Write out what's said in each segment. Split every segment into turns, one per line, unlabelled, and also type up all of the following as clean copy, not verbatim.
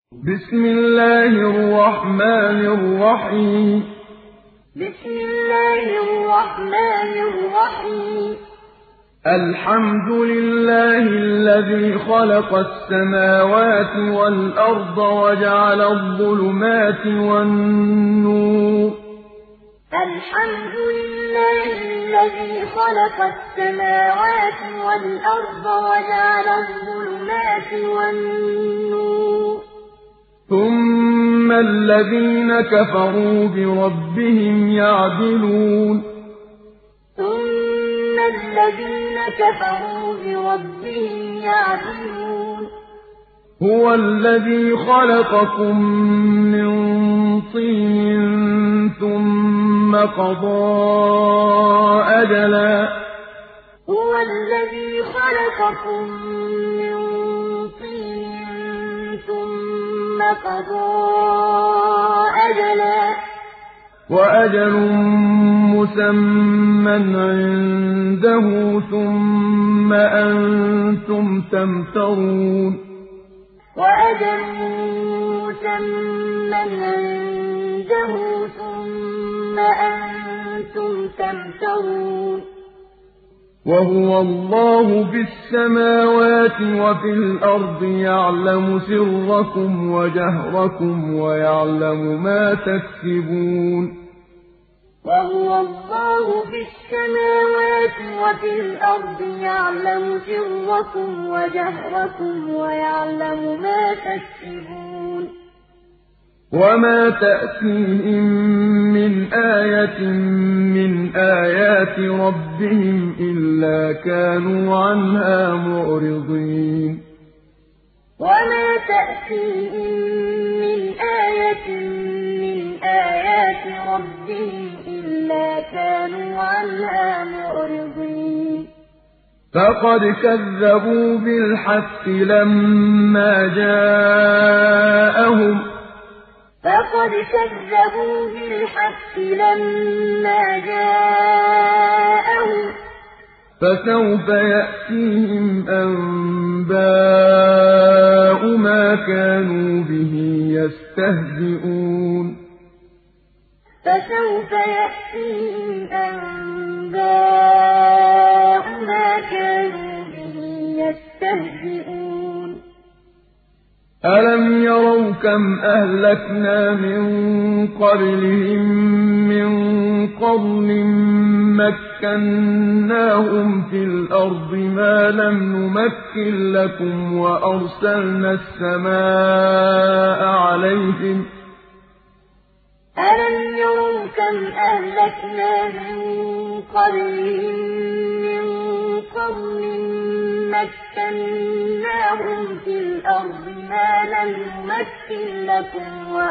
بسم الله الرحمن الرحيم
بسم الله الرحمن الرحيم
الحمد لله الذي خلق السماوات والأرض وجعل الظلمات والنور
الحمد لله الذي خلق السماوات والأرض وجعل الظلمات والنور
ثم الذين كفروا بربهم يعدلون
ثم الذين كفروا بربهم يعدلون
هو الذي خلقكم من طين ثم قضى أجلا
هو الذي خلقكم من طين ثم قضى أجلا
وأجل مسمى عنده ثم أنتم تمترون
وأجل مسمى عنده ثم أنتم تمترون
وهو الله في السماوات وفي الأرض يعلم سركم وجهركم ويعلم ما تكسبون
وهو الله في السماوات وفي الأرض يعلم سركم وجهركم ويعلم ما تكسبون
وما تأتيهم من آية من آيات ربهم إلا كانوا عنها معرضين
وما تأتيهم من آية من آيات ربهم إلا كانوا عنها معرضين
فقد كذبوا بالحق لما جاءهم
فقد كذبوا بالحق لما جاءهم
فسوف يأتيهم أنباء ما كانوا به يستهزئون
فسوف يأتيهم أنباء ما كانوا به يستهزئون
ألم يروا كم أهلكنا من قبلهم من قرن مكناهم في الأرض ما لم نمكن لكم وأرسلنا السماء عليهم
ألم يروا كم أهلكنا من قبلهم من قرن مكناهم في الأرض ما لم نمكن لكم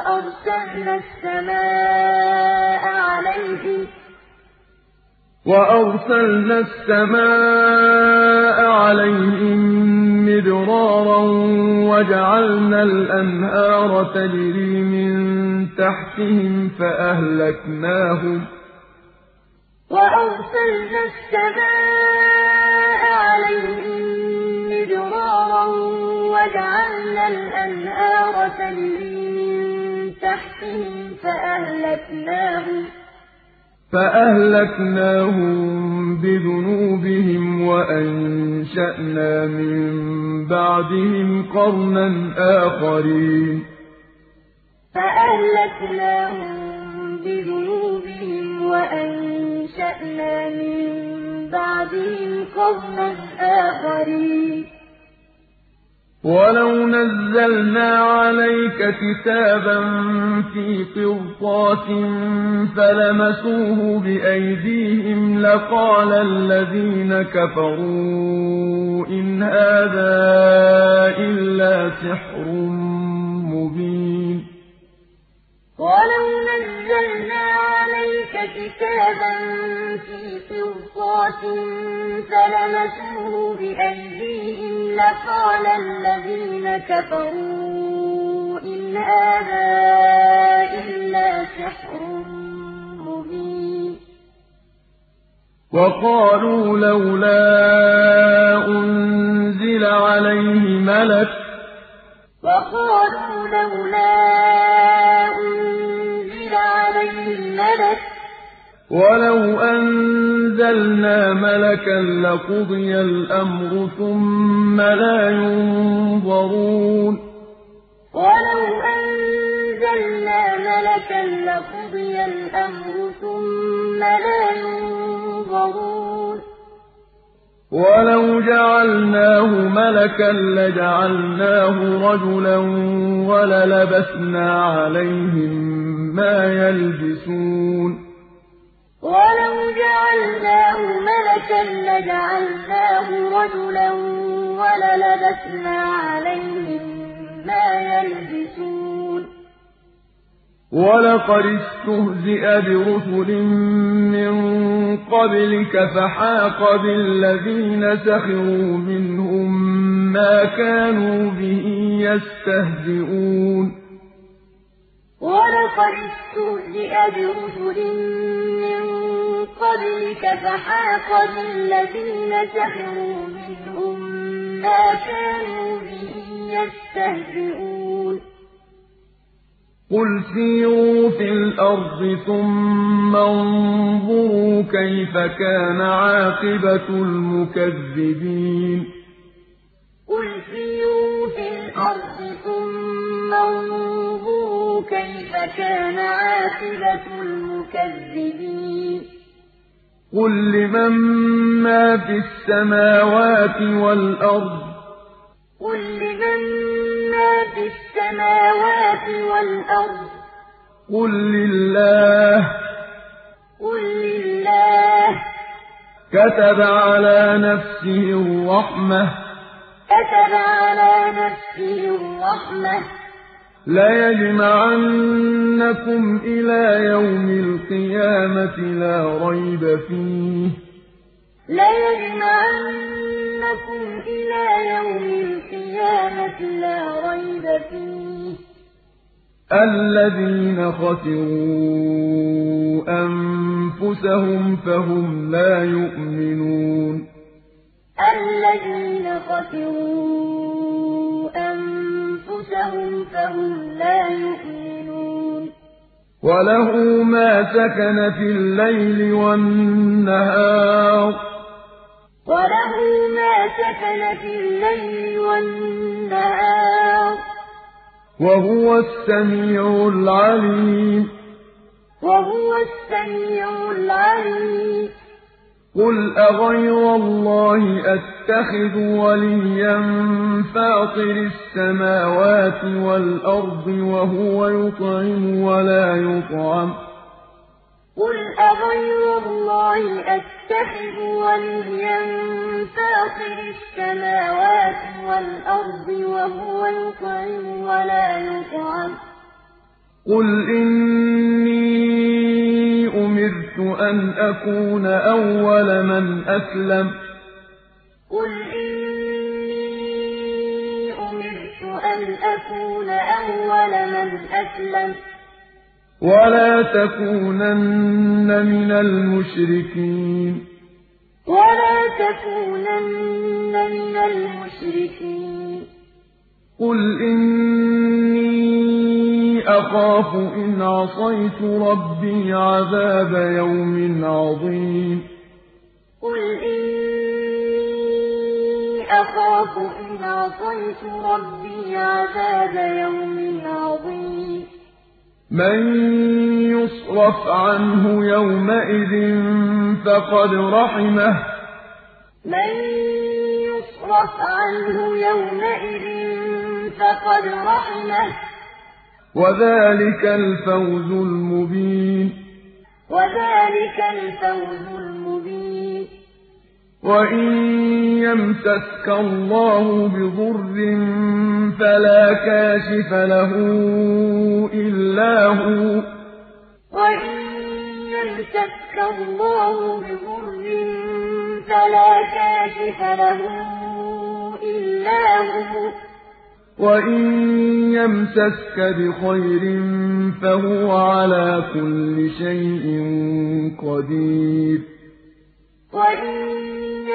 وأرسلنا السماء عليهم مدرارا وجعلنا الأنهار تجري من تحتهم
وأرسلنا السماء عليهم مدرارا وجعلنا الأنهار تجري من تحتهم
فأهلكناهم بذنوبهم وأنشأنا من بعدهم قرنا آخرين
فأهلكناهم بذنوبهم وأنشأنا من بعدهم قرنا آخرين
ولو نزلنا عليك كتابا في قرطاس فلمسوه بأيديهم لقال الذين كفروا إن هذا إلا سحر مبين
ولو نزلنا عليك كتابا في قرطاس فلمسوه بأيديهم لقال الذين كفروا إن هذا إلا سحر مبين
وقالوا لولا أنزل عليه ملك
وقالوا لولا أنزل عليه ملك
ولو أنزلنا ملكا لقضي الأمر ثم لا ينظرون
ولو أنزلنا ملكا لقضي الأمر ثم لا ينظرون
ولو جعلناه ملكا لجعلناه رجلا وللبسنا عليهم ما يلبسون
ولو جعلناه ملكا لجعلناه رجلا وللبسنا عليهم ما يلبسون
ولقد استهزئ برسل من قبلك فحاق بالذين سخروا منهم ما كانوا به يستهزئون
ولقد استهزئ برسل من قبلك فحاق بالذين سخروا منهم ما كانوا به يستهزئون
قل سيروا في الأرض ثم انظروا كيف كان عاقبة المكذبين
قل سيروا في الأرض ثم انظروا كيف كان عاقبة المكذبين
قل لمن ما في السماوات والأرض
قل لمن ما في السماوات والأرض
قل لله
قل لله
كتب على نفسه الرحمة
كتب على نفسه الرحمة
ليجمعنكم إلى يوم القيامة لا ريب فيه
ليجمعنكم إلى يوم القيامة لا ريب فيه
الذين خسروا أنفسهم فهم لا يؤمنون
الذين خسروا أنفسهم فهم لا يؤمنون
وله ما سكن في الليل والنهار
وله ما سكن في الليل والنهار
وهو السميع العليم
وهو السميع العليم
قل أغير الله أتخذ وليا فاطر السماوات والأرض وهو يطعم ولا يطعم
قل أغير الله أتخذ وليا فاطر السماوات والأرض وهو يطعم ولا يطعم
قل إني أمرت أن أكون أول من أسلم
قل إني أمرت أن أكون أول من أسلم
ولا تكونن من المشركين
ولا تكونن من المشركين
قل إني أخاف إن عصيت ربي عذاب يوم عظيم
قل إني أخاف إن عصيت ربي عذاب يوم عظيم
من يصرف عنه يومئذ فقد رحمه
من يصرف عنه يومئذ فقد رحمه
وذلك الفوز المبين
وذلك الفوز المبين
وإن يمسسك الله بضر فلا كاشف له إلا هو
وإن يمسسك الله بضر فلا كاشف له إلا هو
وإن يمسسك بخير فهو على كل شيء قدير
وإن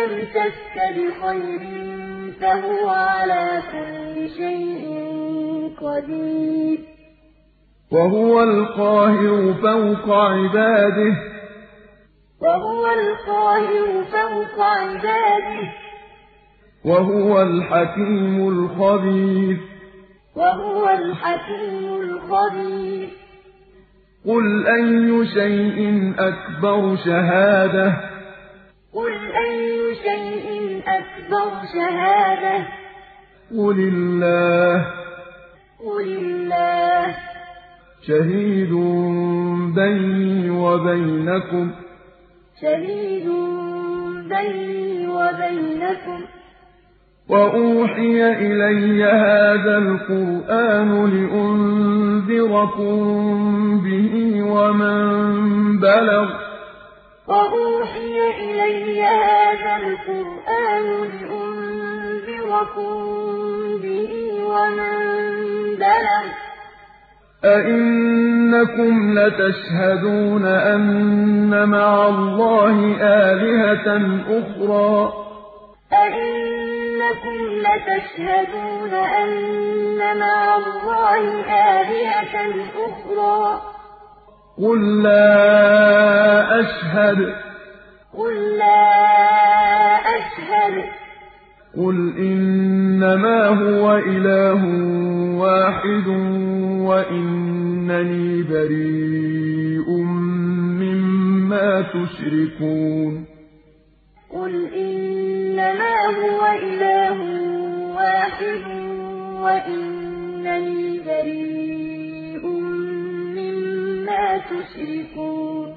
يمسسك بخير فهو على كل شيء قدير
وهو القاهر فوق عباده
وهو القاهر فوق عباده
وهو الحكيم الخبير
وهو الحكيم الخبير
قل أي شيء أكبر شهادة
قل أي شيء أكبر شهادة
قل الله
قل الله
شهيد بيني وبينكم
شهيد بيني وبينكم
وأوحي إلي هذا القرآن لأنذركم به ومن بلغ
وأوحي إلي هذا القرآن لأنذركم به ومن بلغ
أئنكم لتشهدون أن مع الله آلهة أخرى
أئنكم لتشهدون أن مع الله آلهة أخرى
قل لا أشهد
قل لا أشهد
قل إنما هو إله واحد وإنني بريء مما تشركون
قل إنما هو إله واحد وإنني بريء مما تشركون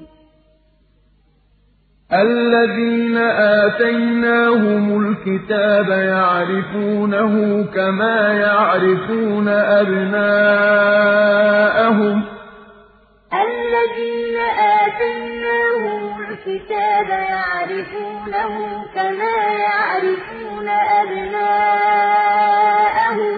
الذين آتيناهم الكتاب يعرفونه كما يعرفون أبناءهم
الذين آتيناهم الكتاب يعرفونه كما يعرفون أبناءهم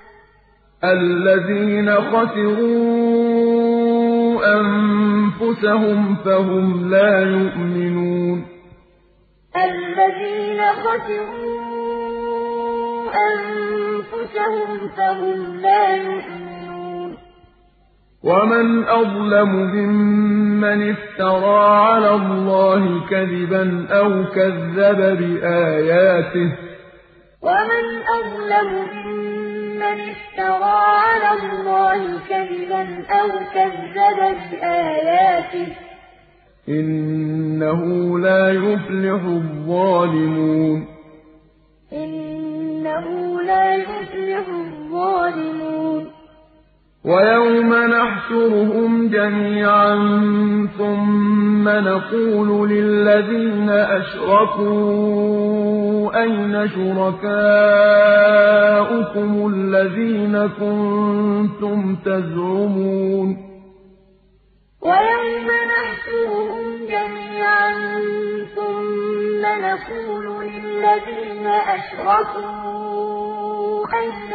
الذين خسروا أنفسهم فهم لا يؤمنون
الذين خسروا أنفسهم فهم لا يؤمنون
ومن أظلم ممن افترى على الله كذبا أو كذب بآياته
ومن أظلم ممن افترى على الله كذبا أو كذب بآياته
إنه لا يفلح الظالمون
إنه لا يفلح الظالمون
ويوم نحشرهم جميعا ثم نقول للذين أشركوا أين شركاؤكم الذين كنتم تزعمون
ويوم نحشرهم جميعا ثم نقول للذين أشركوا أين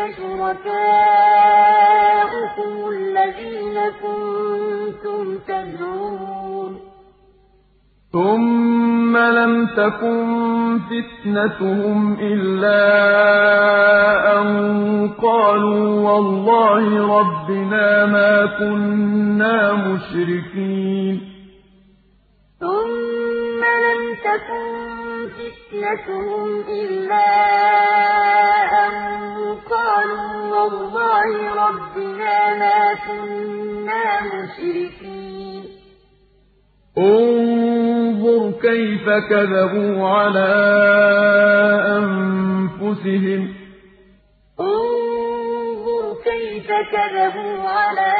شركاؤكم الذين كنتم تزعمون
ثم لم تكن فتنتهم إلا أن قالوا والله ربنا ما كنا مشركين
ثم لم تكن فتنتهم إلا أن قالوا والله ربنا ما كنا مشركين
انظر كيف كذبوا على أنفسهم
انظر كيف كذبوا على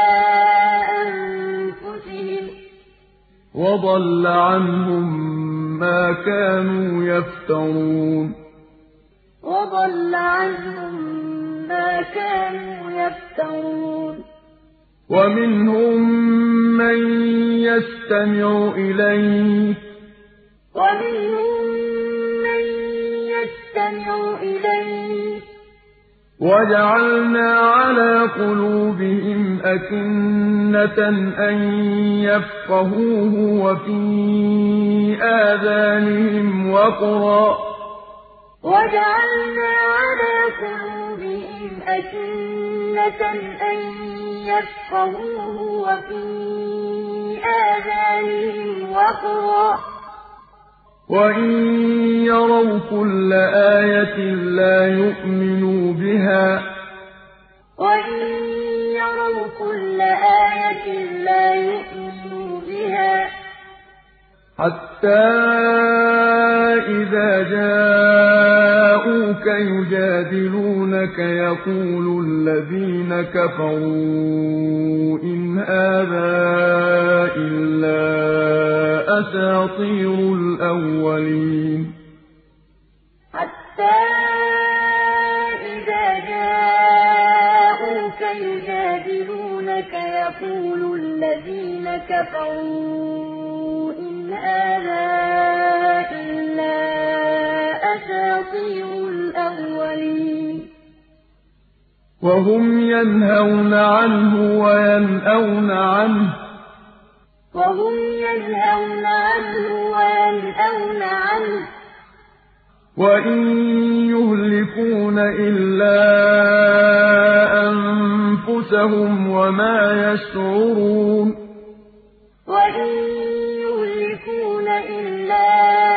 أنفسهم
وضل عنهم ما كانوا يفترون
وضل عنهم ما كانوا يفترون
ومنهم من يستمع إليك
ومنهم من يستمع إليك
وجعلنا على قلوبهم أكنة أن يفقهوه وفي آذانهم وقرا
وجعلنا على قلوبهم أكنة أَكِنَّةً أَن يَفْقَهُوهُ وَفِي آذَانِهِمْ وَقْرًا ۚ
وَإِن يَرَوْا كُلَّ آيَةٍ لَّا يُؤْمِنُوا بِهَا حَتَّىٰ إِذَا جَاءُوكَ يُجَادِلُونَكَ يَقُولُ الَّذِينَ كَفَرُوا إِنْ هَٰذَا إِلَّا أَسَاطِيرُ الْأَوَّلِينَ
حَتَّىٰ إِذَا جَاءُوكَ يُجَادِلُونَكَ يَقُولُ الَّذِينَ كَفَرُوا إِنْ هَٰذَا إِلَّا أَسَاطِيرُ الْأَوَّلِينَ
وَهُمْ يَنْهَوْنَ عَنْهُ وَيَنْأَوْنَ عَنْهُ ۖ وَإِن يُهْلِكُونَ إِلَّا أَنفُسَهُمْ وَمَا يَشْعُرُونَ
وَإِن يُهْلِكُونَ إِلَّا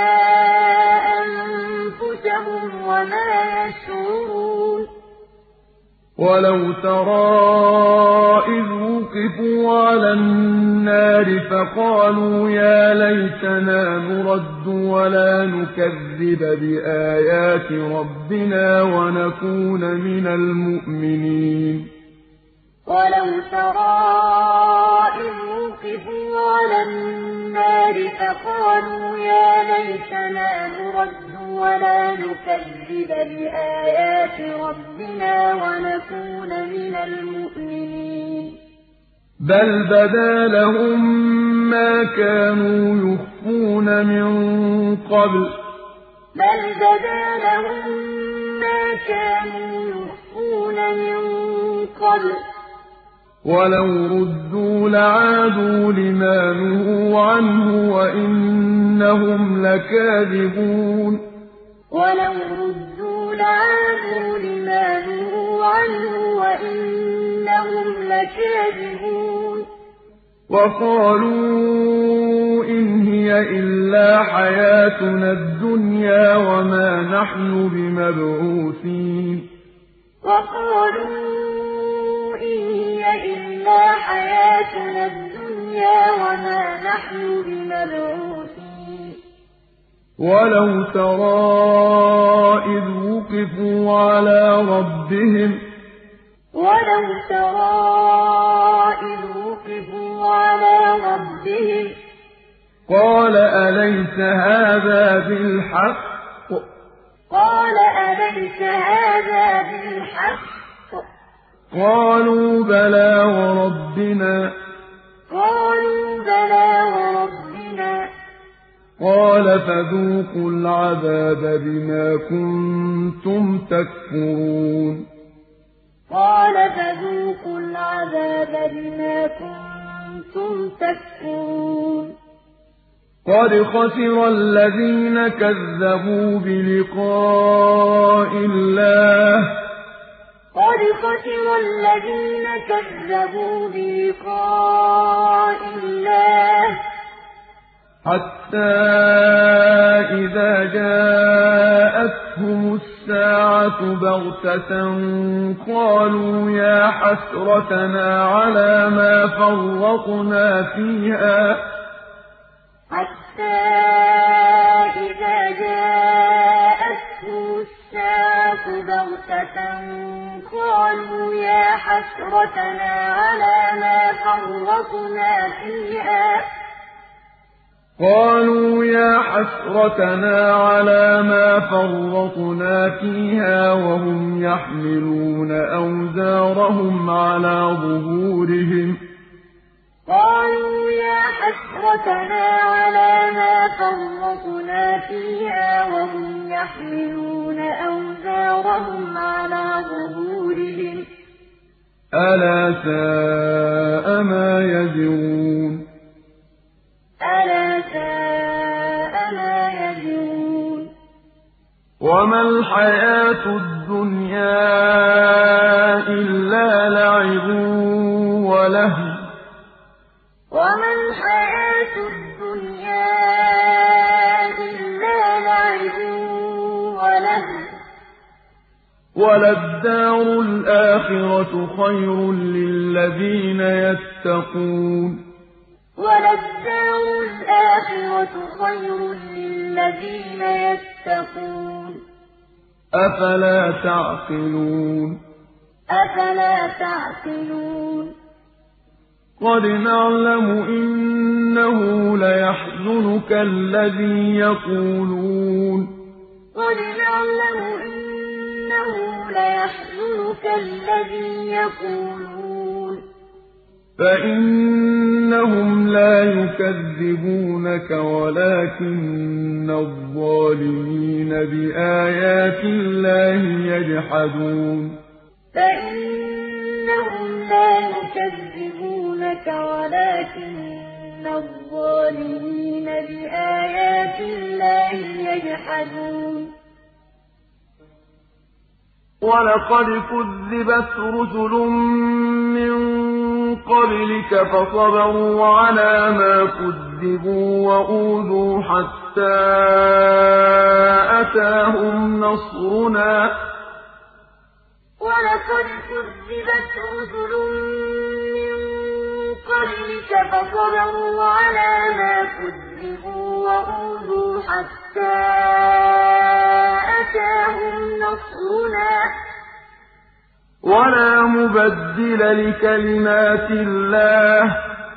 أَنفُسَهُمْ وَمَا يَشْعُرُونَ
وَلَوْ تَرَىٰ إِذْ وُقِفُوا عَلَى النَّارِ فَقَالُوا يَا لَيْتَنَا نُرَدُّ وَلَا نُكَذِّبَ بِآيَاتِ رَبِّنَا وَنَكُونَ مِنَ الْمُؤْمِنِينَ
وَلَوْ تَرَىٰ إِذْ وُقِفُوا عَلَى النَّارِ فَقَالُوا يَا لَيْتَنَا نُرَدُّ وَلَا نُكَذِّبَ بِآيَاتِ رَبِّنَا وَنَكُونَ مِنَ الْمُؤْمِنِينَ
بَلْ بَدَا لَهُم مَّا كَانُوا يُخْفُونَ مِن قَبْلُ وَلَوْ رُدُّوا لَعَادُوا لِمَا نُهُوا عَنْهُ وَإِنَّهُمْ لَكَاذِبُونَ
وَلَوْ رُدُّوا لَعَادُوا لِمَا نُهُوا عَنْهُ وَإِنَّهُمْ لَكَاذِبُونَ
وَقَالُوا إِنْ هِيَ إِلَّا حَيَاتُنَا الدُّنْيَا وَمَا نَحْنُ بِمَبْعُوثِينَ
وَقَالُوا إِنْ هِيَ إِلَّا حَيَاتُنَا الدُّنْيَا وَمَا نَحْنُ بِمَبْعُوثِينَ
وَلَوْ تَرَىٰ إِذْ وُقِفُوا عَلَىٰ رَبِّهِمْ قَالَ أَلَيْسَ هَٰذَا بِالْحَقِّ ۖ قَالُوا بَلَىٰ وَرَبِّنَا ۚ قَالَ فَذُوقُوا الْعَذَابَ بِمَا كُنتُمْ تَكْفُرُونَ قَدْ خَسِرَ الَّذِينَ كَذَّبُوا بِلِقَاءِ اللَّهِ حَتَّىٰ إِذَا جَاءَتْهُمُ السَّاعَةُ بَغْتَةً قَالُوا يَا حَسْرَتَنَا عَلَىٰ مَا فَرَّطْنَا فِيهَا وَهُمْ يَحْمِلُونَ أَوْزَارَهُمْ عَلَىٰ ظُهُورِهِمْ أَلَا سَاءَ مَا يَزِرُونَ وَمَا الْحَيَاةُ الدُّنْيَا إِلَّا ولهو
وما الحياة الدنيا إلا لعب ولهو
وللدار الآخرة خير للذين يتقون
وللدار الآخرة خير للذين يتقون
أفلا تعقلون
أفلا تعقلون
قد نعلم إنه ليحزنك الذي يقولون
قد نعلم إنه ليحزنك الذي يقولون
فإنهم لا يكذبونك ولكن الظالمين بآيات الله يجحدون
فإنهم لا يكذبونك ولكن الظالمين بآيات الله يجحدون
ولقد كذبت رسل من قبلك فصبروا على ما كذبوا وأوذوا حتى أتاهم نصرنا
ولقد كذبت رسل من قبلك فصبروا على ما كذبوا وأوذوا حتى أتاهم نصرنا
ولا مبدل لكلمات الله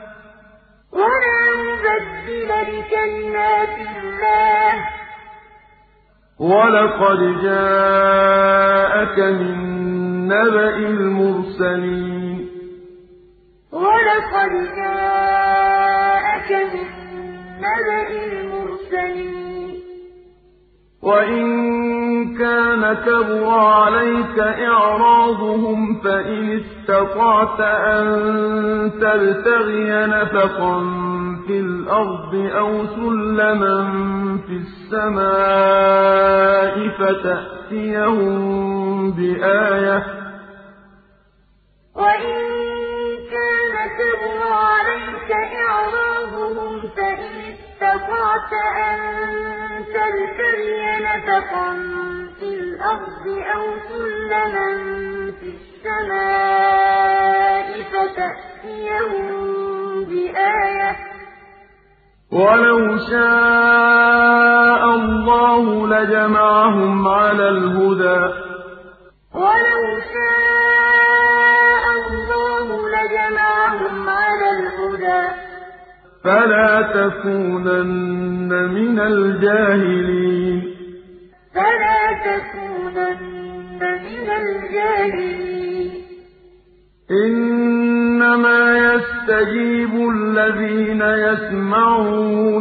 ولقد جاءك من نبأ المرسلين وإن كان كبر عليك إعراضهم فإن استطعت أن تبتغي نفقا في الأرض أو سلما في السماء فتأتيهم بآية
وإن كان كبر عليك إعراضهم فإن استطعت أن تبتغي نفقا في الأرض أو سلما في السماء فتأتيهم بآية
ولو شاء الله لجمعهم على الهدى فلا تكونن من الجاهلين إنما يستجيب الذين يسمعون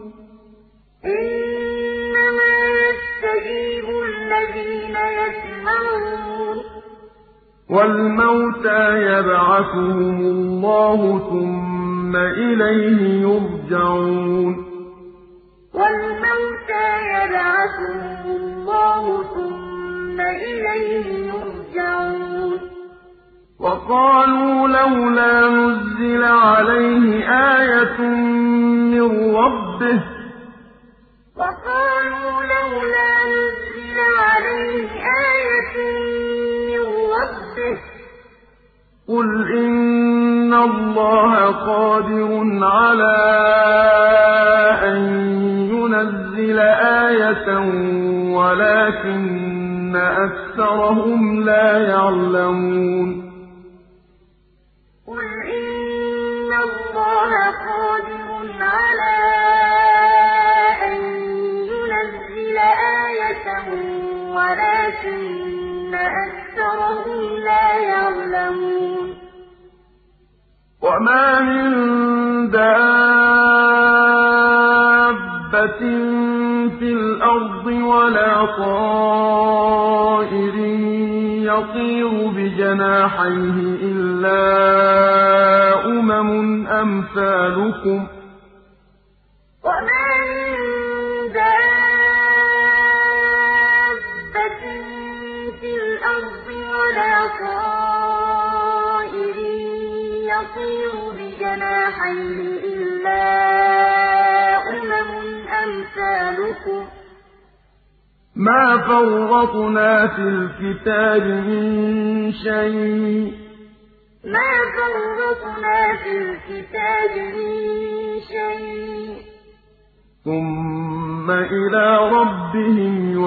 والموتى يبعثهم الله ثم إليه يرجعون وقالوا لولا نزل عليه آية من ربه قل إن الله قادر على أن ينزل آية ولكن أكثرهم لا يعلمون وما من دابة في الأرض ولا طائر يطير بجناحيه إلا أمم أمثالكم
يطير بجناحيه إلا أمثالكم
ما فرطنا في الكتاب من شيء ثم إلى ربهم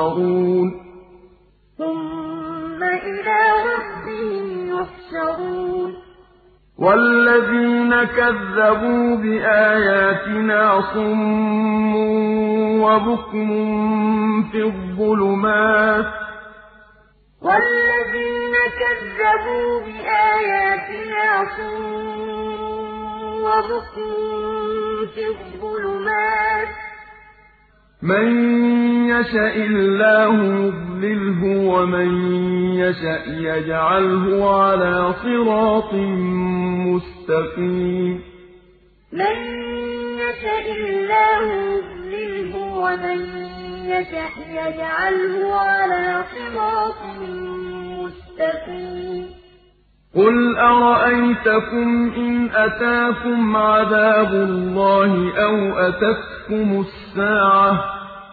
يحشرون والذين كذبوا بآياتنا صم وبكم في الظلمات من يشاء الله يضلله ومن يشاء يجعله على صراط مستقيم قل أرأيتكم إن أتاكم عذاب الله أو أتتكم الساعة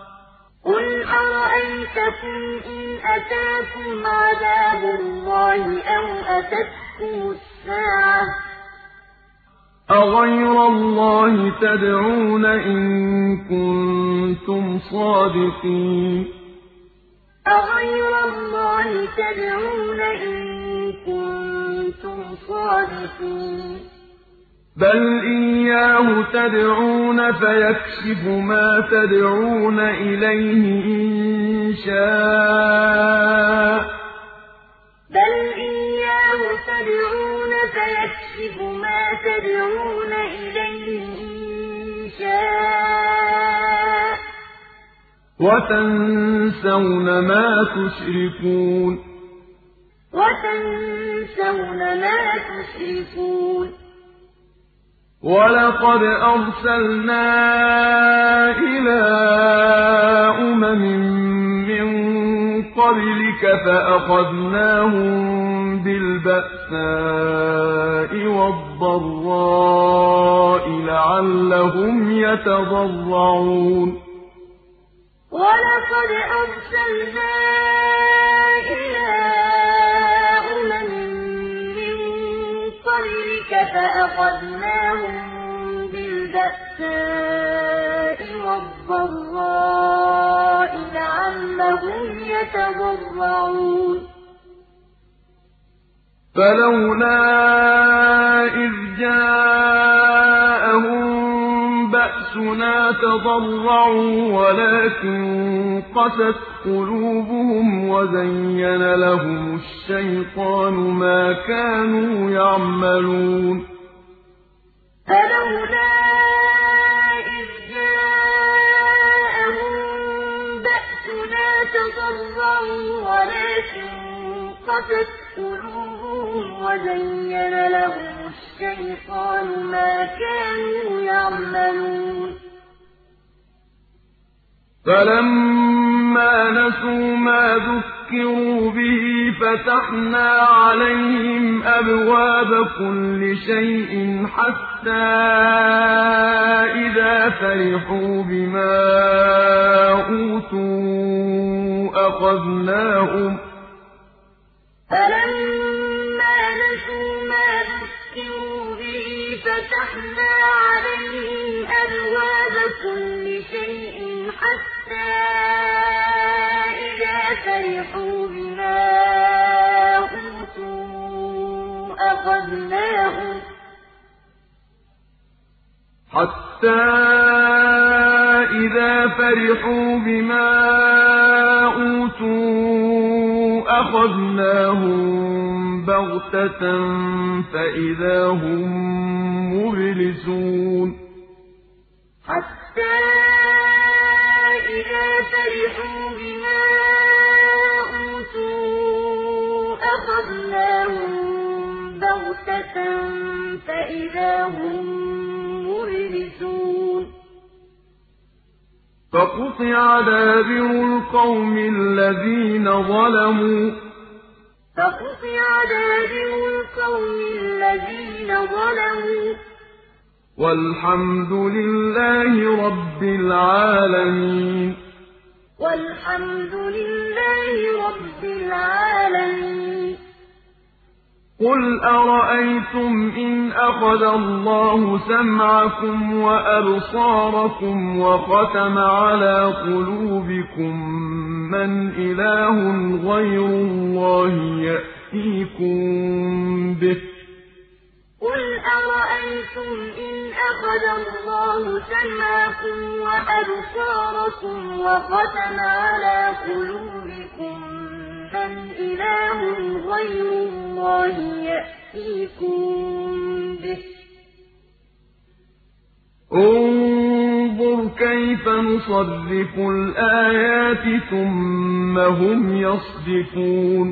أغير الله تدعون إن كنتم صادقين بل إياه تدعون فيكشف ما تدعون إليه إن شاء وتنسون ما تشركون ولقد أرسلنا إلى من قبلك فأخذناهم بالبأساء والضراء لعلهم يتضرعون
ولقد أرسلنا إلى من قبلك فأخذناهم بالبأساء والضراء لعلهم يتضرعون
فلولا إذ جاءهم بأسنا تضرعوا ولكن قست قلوبهم وزين لهم الشيطان ما كانوا يعملون
فلولا إذ جاءهم بأسنا تضرعوا ولكن قست قلوبهم وزين لهم الشيطان ما كانوا يعملون
فلما نسوا ما ذكروا به فتحنا عليهم أبواب كل شيء حتى إذا فرحوا بما أوتوا أخذناهم
فتحنا عليهم أبواب كل شيء حتى إذا فرحوا بما أوتوا
أخذناهم بغتة فإذا هم مبلسون
حتى إذا فرحوا بما أوتوا أخذناهم بغتة فإذا هم مبلسون
فقطع دابر القوم الذين ظلموا
ظلموا
والحمد لله رب العالمين.
والحمد لله رب العالمين.
قل أرأيتم إن أخذ الله سمعكم وأبصاركم وختم على قلوبكم من إله غير الله يأتيكم به.
قل أرأيتم إن أخذ الله سمعكم وأبصاركم وختم على قلوبكم من إله غير الله يأتيكم به.
انظر كيف نصرف الآيات ثم هم يصدفون.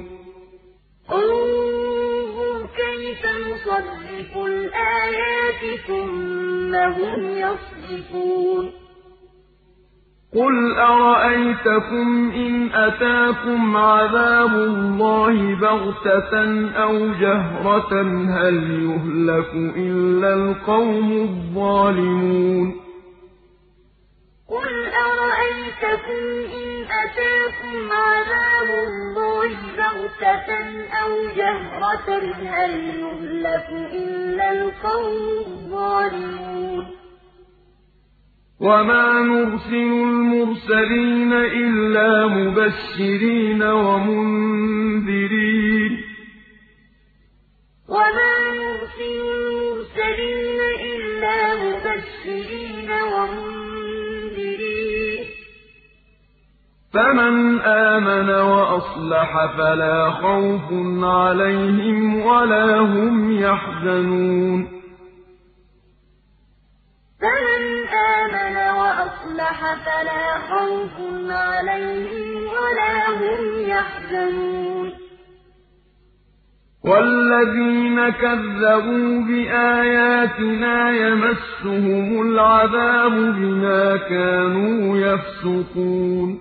انظر كيف نصرف الآيات ثم هم يصدفون.
قل أرأيتكم إن أتاكم عذاب الله بغتة أو جهرة هل يهلك إلا القوم الظالمون.
قل أرأيتكم إن أتاكم عذاب الله بغتة أو جهرة هل يهلك إلا القوم الظالمون.
وما نرسل المرسلين إلا مبشرين ومنذرين.
وما نرسل المرسلين إلا مبشرين ومنذرين.
فمن آمن وأصلح فلا خوف عليهم ولا هم يحزنون.
فمن آمن وأصلح فلا خوف عليهم ولا هم يحزنون.
والذين كذبوا بآياتنا يمسهم العذاب بما كانوا يفسقون.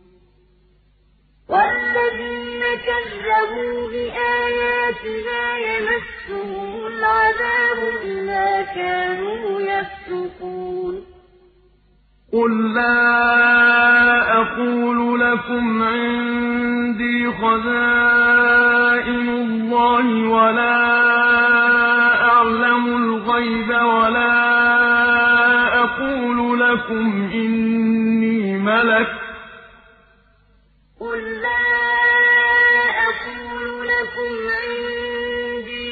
والذين كذبوا بآياتنا يمسهم العذاب بما كانوا يفسقون.
قل لا أقول لكم عندي خزائن الله ولا أعلم الغيب ولا أقول لكم إني ملك.
قل لا أقول لكم عندي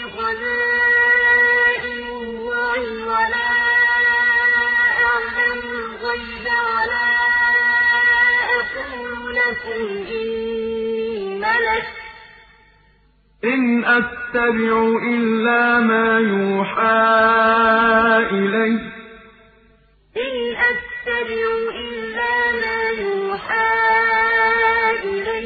خزائن الله ولا أعلم الغيب ولا أقول لكم إني ملك.
إن أتبع إلا ما يوحى إلي.
إن أتبع إلا ما يوحى إلي.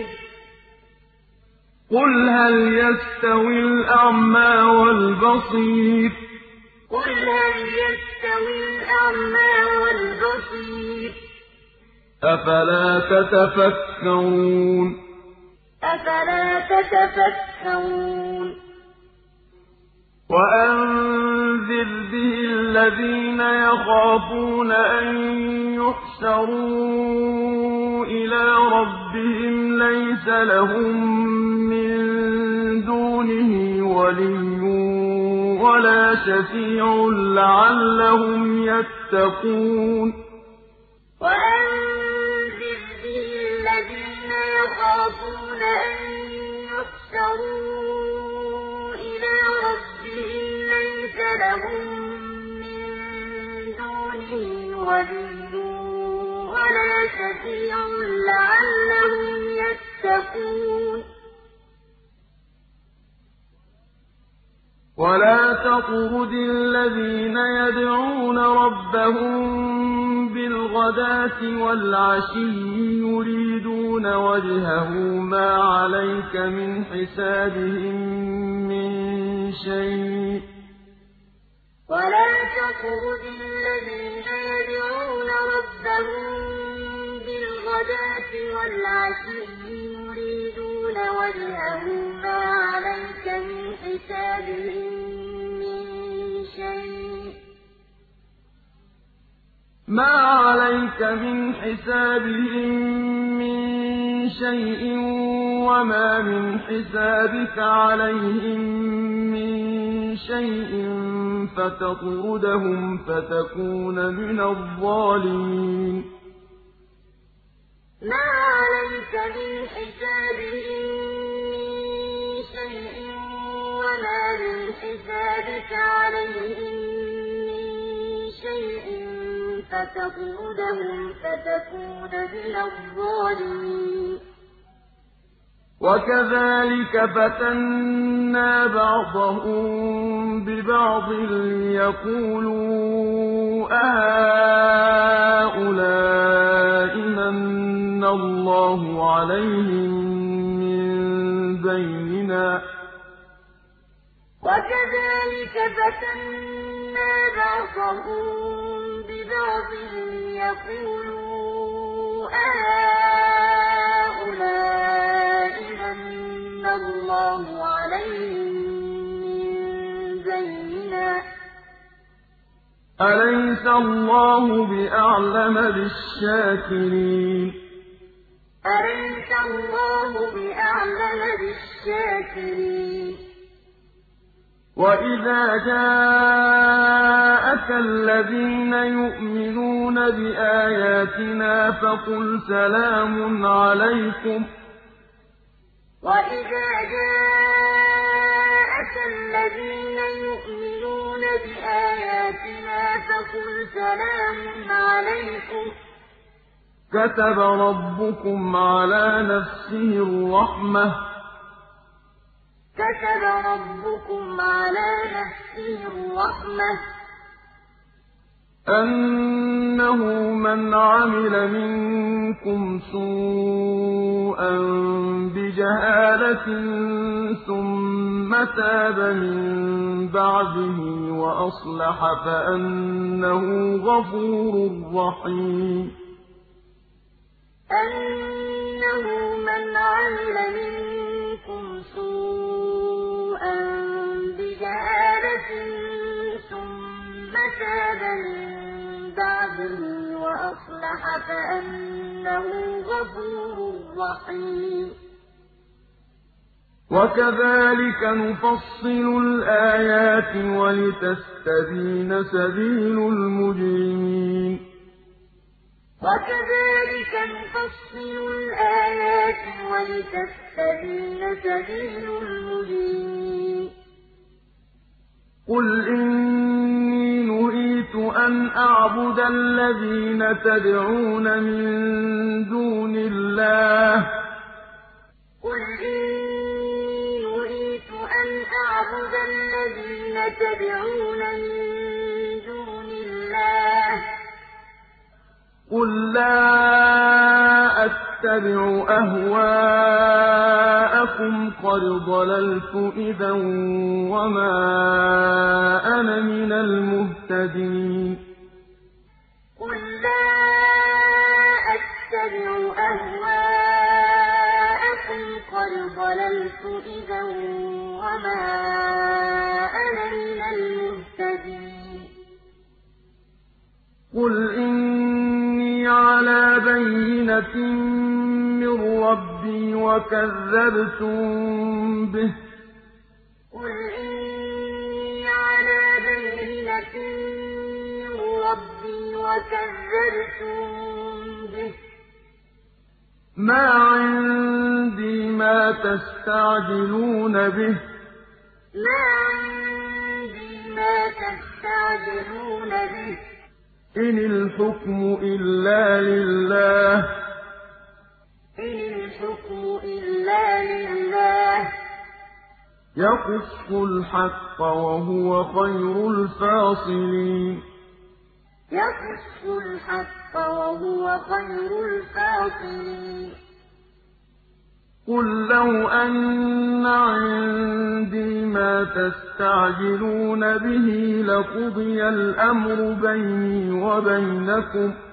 قل هل يستوي الأعمى والبصير.
قل هل يستوي الأعمى والبصير.
أفلا تتفكرون.
أفلا تتفكرون.
وأنذر به الذين يخافون أن يحشروا إلى ربهم ليس لهم من دونه ولي ولا شفيع لعلهم يتقون.
وأنذر به الذين يخافون أن يحشروا إلى ربهم ليس لهم من دونه ولي ولا شفيع لعلهم يتقون.
ولا تطرد الذين يدعون ربهم بالغداة والعشي يريدون وجهه ما عليك من حسابهم من شيء.
ولا تطرد الذين يدعون ربهم بالغداة والعشي يريدون وجهه ما عليك من حسابهم من
مَا عَلَيْكَ مِنْ حِسَابِهِم مِّن شَيْءٍ وَمَا مِنْ حِسَابِكَ عَلَيْهِم مِّن شَيْءٍ فَتَطْرُدَهُمْ فَتَكُونَ مِنَ الظَّالِمِينَ
مَا عَلَيْكَ مِنْ حِسَابِهِم مِّن شَيْءٍ وَمَا مِنْ حِسَابِكَ عَلَيْهِم مِّن شَيْءٍ فَتَطْرُدَهُمْ فَتَكُونَ مِنَ الظَّالِمِينَ
وَكَذَٰلِكَ فَتَنَّا بَعْضَهُم بِبَعْضٍ لِّيَقُولُوا أَهَٰؤُلَاءِ مَنَّ اللَّهُ عَلَيْهِم مِّن بَيْنِنَا ۗ
وَكَذَٰلِكَ فَتَنَّا بَعْضَهُم بِبَعْضٍ لِّيَقُولُوا أَهَٰؤُلَاءِ مَنَّ اللَّهُ عَلَيْهِم مِّن بَيْنِنَا ۗ
أَلَيْسَ اللَّهُ بِأَعْلَمَ بِالشَّاكِرِينَ
أَلَيْسَ اللَّهُ بِأَعْلَمَ بِالشَّاكِرِينَ
وَإِذَا جَاءَكَ الَّذِينَ يُؤْمِنُونَ بِآيَاتِنَا فَقُلْ سَلَامٌ عَلَيْكُمْ ۖ
وَإِذَا جَاءَكَ الَّذِينَ يُؤْمِنُونَ بِآيَاتِنَا فَقُلْ سَلَامٌ عَلَيْكُمْ ۖ
كَتَبَ رَبُّكُمْ عَلَىٰ نَفْسِهِ الرَّحْمَةَ أَنَّهُ مَنْ عَمِلَ مِنكُمْ سُوءًا بِجَهَالَةٍ ثُمَّ تَابَ مِن بَعْدِهِ وَأَصْلَحَ فَأَنَّهُ غَفُورٌ رَّحِيمٌ
أَنَّهُ مَنْ عَمِلَ مِنكُمْ سُوءًا بِجَهَالَةٍ ثُمَّ تَابَ مِن بَعْدِهِ وَأَصْلَحَ فَأَنَّهُ غَفُورٌ رَّحِيمٌ
وَكَذَٰلِكَ نُفَصِّلُ الْآيَاتِ وَلِتَسْتَبِينَ سَبِيلُ الْمُجْرِمِينَ
وَكَذَٰلِكَ نُفَصِّلُ الْآيَاتِ وَلِتَسْتَبِينَ سَبِيلُ الْمُجْرِمِينَ
قُلْ إِنِّي نُهِيتُ أَنْ أَعْبُدَ الَّذِينَ تَدْعُونَ مِن دُونِ اللَّهِ قُل لَّا أَتَّبِعُ أَهْوَاءَكُمْ قَدْ ضَلَلْتُ إِذًا وَمَا أَنَا مِنَ الْمُهْتَدِينَ
قُل لَّا أَتَّبِعُ أَهْوَاءَكُمْ قَدْ ضَلَلْتُ إِذًا وَمَا أَنَا مِنَ الْمُهْتَدِينَ
قُلْ إِنِّي عَلَىٰ بَيِّنَةٍ مِّن رَّبِّي وَكَذَّبْتُم بِهِ ۚ مَا عِندِي مَا تَسْتَعْجِلُونَ بِهِ ۚ إِنِ الْحُكْمُ إِلَّا لِلَّهِ يَقُصُّ الْحَقَّ وَهُوَ خَيْرُ الْفَاصِلِينَ قُل لَّوْ أَنَّ عِندِي مَا تَسْتَعْجِلُونَ بِهِ لَقُضِيَ الْأَمْرُ بَيْنِي وَبَيْنَكُمْ ۗ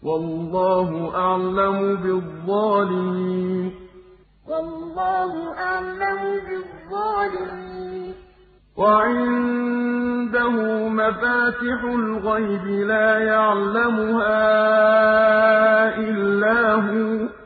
وَاللَّهُ أَعْلَمُ بِالظَّالِمِينَ
وَاللَّهُ أَعْلَمُ بِالظَّالِمِينَ
وَعِندَهُ مَفَاتِحُ الْغَيْبِ لَا يَعْلَمُهَا إِلَّا هُوَ ۚ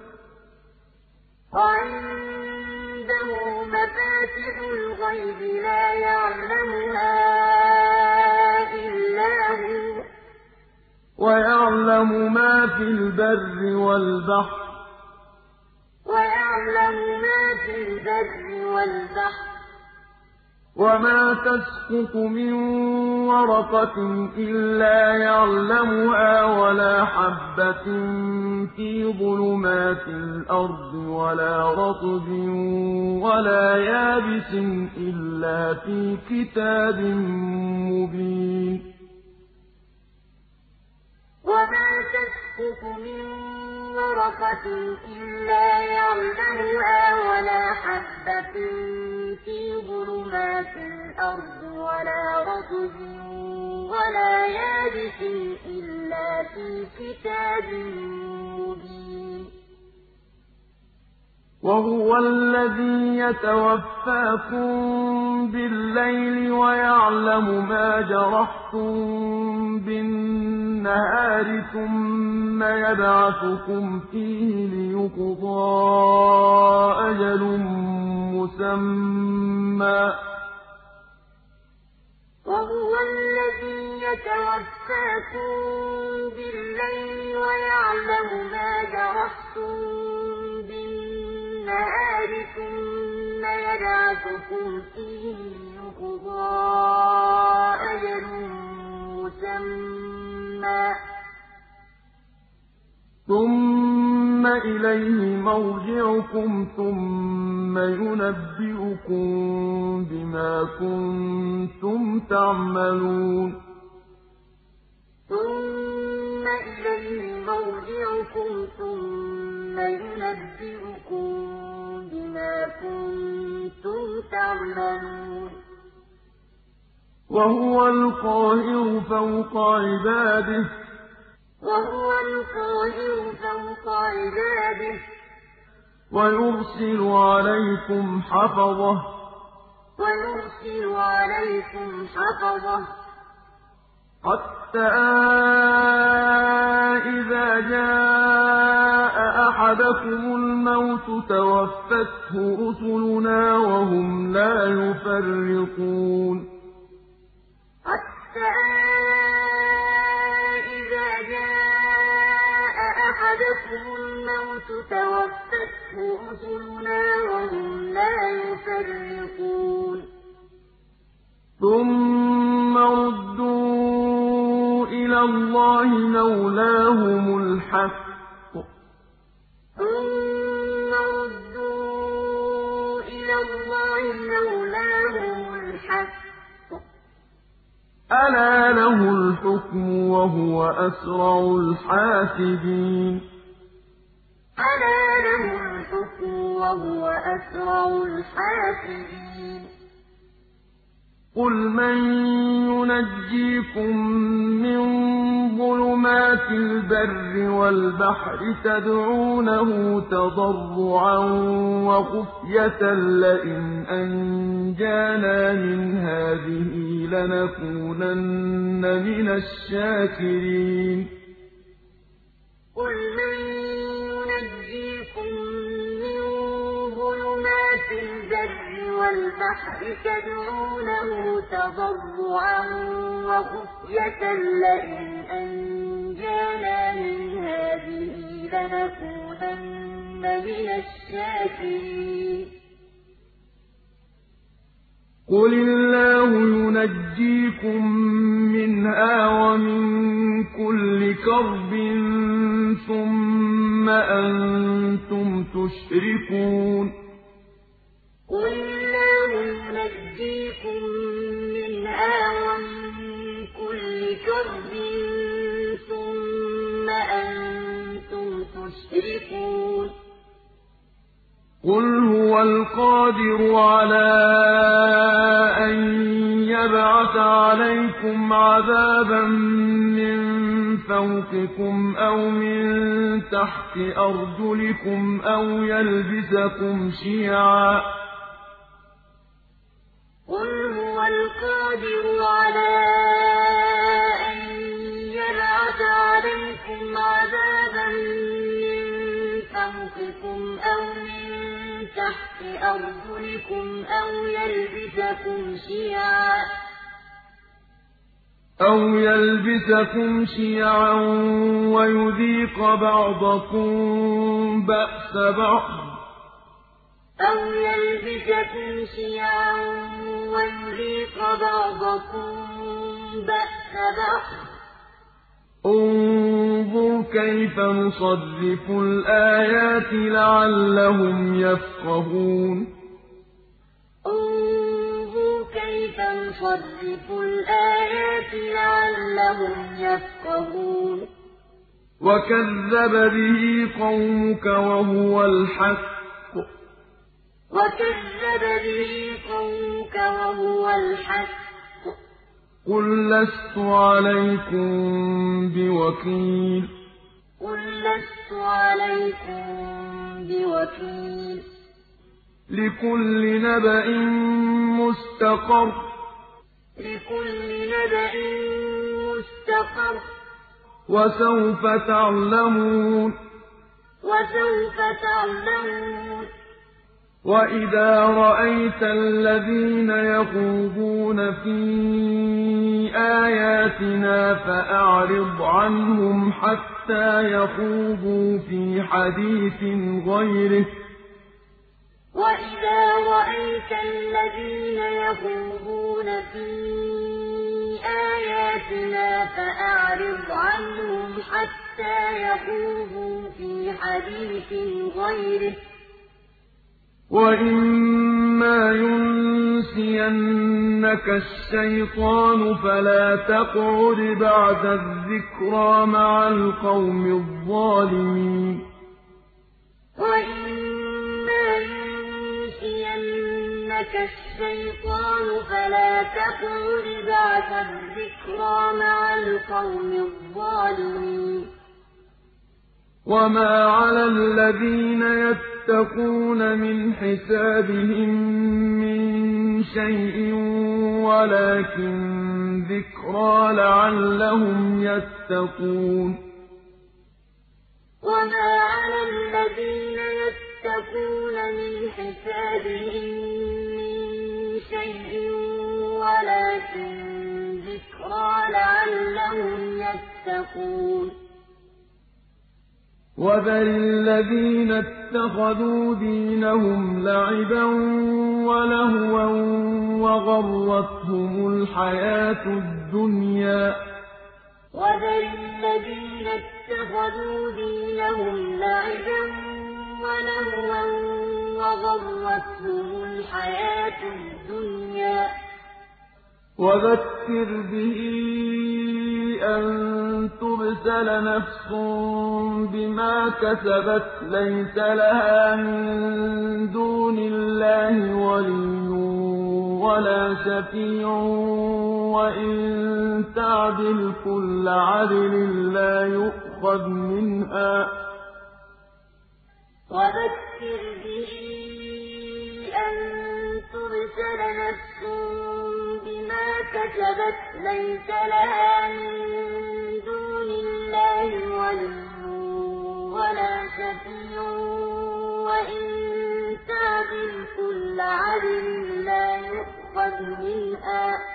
وَعِندَهُ مَفَاتِحُ الْغَيْبِ لَا يَعْلَمُهَا إِلَّا هُوَ ۚ
وَيَعْلَمُ مَا فِي الْبَرِّ وَالْبَحْرِ ۚ
وَيَعْلَمُ مَا فِي الْبَرِّ وَالْبَحْرِ ۚ
وَمَا تَسْقُطُ مِن وَرَقَةٍ إِلَّا يَعْلَمُهَا وَلَا حَبَّةٍ فِي ظُلُمَاتِ الْأَرْضِ وَلَا رَطْبٍ وَلَا يَابِسٍ إِلَّا فِي كِتَابٍ مُّبِينٍ
وَمَا تَسْقُطُ مِن وَرَقَةٍ إِلَّا يَعْلَمُهَا وَلَا حَبَّةٍ فِي ظُلُمَاتِ الْأَرْضِ وَلَا رَطْبٍ وَلَا يَابِسٍ إِلَّا فِي كِتَابٍ مُّبِينٍ
وَهُوَ الَّذِي يَتَوَفَّاكُم بِاللَّيْلِ وَيَعْلَمُ مَا جَرَحْتُم بِالنَّهَارِ ثُمَّ يَبْعَثُكُمْ فِيهِ لِيُقْضَىٰ أَجَلٌ مُّسَمًّى ۖ
وَهُوَ الَّذِي يَتَوَفَّاكُم بِاللَّيْلِ وَيَعْلَمُ مَا جَرَحْتُم بِالنَّهَارِ ثُمَّ يَبْعَثُكُمْ فِيهِ لِيُقْضَىٰ أَجَلٌ مُّسَمًّى ۖ
ثُمَّ إِلَيْهِ مَرْجِعُكُمْ ثُمَّ يُنَبِّئُكُم بِمَا كُنتُمْ تَعْمَلُونَ
ثُمَّ إِلَيْهِ مَرْجِعُكُمْ ثُمَّ يُنَبِّئُكُم بِمَا كُنتُمْ تَعْمَلُونَ
وَهُوَ الْقَاهِرُ فَوْقَ عِبَادِهِ ۚ
وَهُوَ الْقَاهِرُ فَوْقَ عِبَادِهِ ۚ
وَيُرْسِلُ عَلَيْكُمْ حَفَظَةً
وَيُرْسِلُ عَلَيْكُمْ حَفَظَةً
حَتَّىٰ إِذَا جَاءَ أَحَدَكُمُ الْمَوْتُ تَوَفَّتْهُ رُسُلُنَا وَهُمْ لَا يُفَرِّطُونَ
حَتَّىٰ إِذَا جَاءَ أَحَدَكُمُ الْمَوْتُ تَوَفَّتْهُ رُسُلُنَا وَهُمْ لَا يُفَرِّطُونَ
ثُمَّ رُدُّوا إِلَى اللَّهِ مَوْلَاهُمُ الْحَقِّ ۖ
ثُمَّ رُدُّوا إِلَى اللَّهِ مَوْلَاهُمُ الْحَقِّ ۖ
أَلَا لَهُ الْحُكْمُ وَهُوَ أَسْرَعُ الْحَاسِبِينَ
أَلَا لَهُ الْحُكْمُ وَهُوَ أَسْرَعُ الْحَاسِبِينَ
قُلْ مَن يُنَجِّيكُم مِّن ظُلُمَاتِ الْبَرِّ وَالْبَحْرِ تَدْعُونَهُ تَضَرُّعًا وَخُفْيَةً لَّئِنْ أَنجَانَا مِنْ هَٰذِهِ لَنَكُونَنَّ مِنَ الشَّاكِرِينَ
قُلْ مَن يُنَجِّيكُم مِّن ظُلُمَاتِ الْبَرِّ وَالْبَحْرِ تَدْعُونَهُ تَضَرُّعًا وَخُفْيَةً لَّئِنْ أَنجَانَا مِنْ هَٰذِهِ لَنَكُونَنَّ مِنَ الشَّاكِرِينَ
قُلِ اللَّهُ يُنَجِّيكُم مِّنْهَا وَمِن كُلِّ كَرْبٍ ثُمَّ أَنتُمْ تُشْرِكُونَ
قُلِ اللَّهُ يُنَجِّيكُم مِّنْهَا وَمِن كُلِّ كَرْبٍ ثُمَّ أَنتُمْ تُشْرِكُونَ
قُلْ هُوَ الْقَادِرُ عَلَىٰ أَن يَبْعَثَ عَلَيْكُمْ عَذَابًا مِّن فوقكم أو من تحت أرجلكم أو يلبسكم شيعا
قل هو القادر على أن يبعث عليكم عذابا من فوقكم أو من تحت أرجلكم
أو يلبسكم شيعا ويذيق بعضكم بأس بعض انظر كيف نصرف الآيات لعلهم يفقهون
انظر كيف نصرف الآيات لعلهم يفقهون
وكذب به قومك وهو الحق قل لست عليكم بوكيل لكل نبأ مستقر وسوف تعلمون وإذا رأيت الذين يخوضون في آياتنا فأعرض عنهم حتى يخوضوا في حديث غيره وَإِمَّا يُنسِيَنَّكَ الشَّيْطَانُ فَلَا تَقْعُدْ بَعْدَ الذِّكْرَىٰ مَعَ الْقَوْمِ الظَّالِمِينَ
وَإِمَّا يُنسِيَنَّكَ الشَّيْطَانُ فَلَا تَقْعُدْ بَعْدَ الذِّكْرَىٰ مَعَ الْقَوْمِ الظَّالِمِينَ
وَمَا عَلَى الَّذِينَ يَتَّقُونَ مِنْ حِسَابِهِم مِّن شَيْءٍ وَلَٰكِن ذِكْرَىٰ لَعَلَّهُمْ يَتَّقُونَ
وَمَا عَلَى الَّذِينَ يَتَّقُونَ مِنْ حِسَابِهِم مِّن شَيْءٍ وَلَٰكِن ذِكْرَىٰ لَعَلَّهُمْ يَتَّقُونَ
وَذَرِ الَّذِينَ اتَّخَذُوا دِينَهُمْ لَعِبًا وَلَهْوًا وَغَرَّتْهُمُ الْحَيَاةُ الدُّنْيَا ۚ وَذَكِّرْ بِهِ أَن تُبْسَلَ نَفْسٌ بِمَا كَسَبَتْ لَيْسَ لَهَا مِن دُونِ اللَّهِ وَلِيٌّ وَلَا شَفِيعٌ وَإِن تَعْدِلْ كُلَّ عَدْلٍ لَّا يُؤْخَذْ مِنْهَا ۗ
وَذَكِّرْ بِهِ أَن تُبْسَلَ نَفْسٌ بِمَا كَسَبَتْ لَيْسَ لَهَا مِن دُونِ اللَّهِ وَلِيٌّ وَلَا شَفِيعٌ وَإِن تَعْدِلْ كُلَّ عَدْلٍ لَّا يُؤْخَذْ مِنْهَا ۗ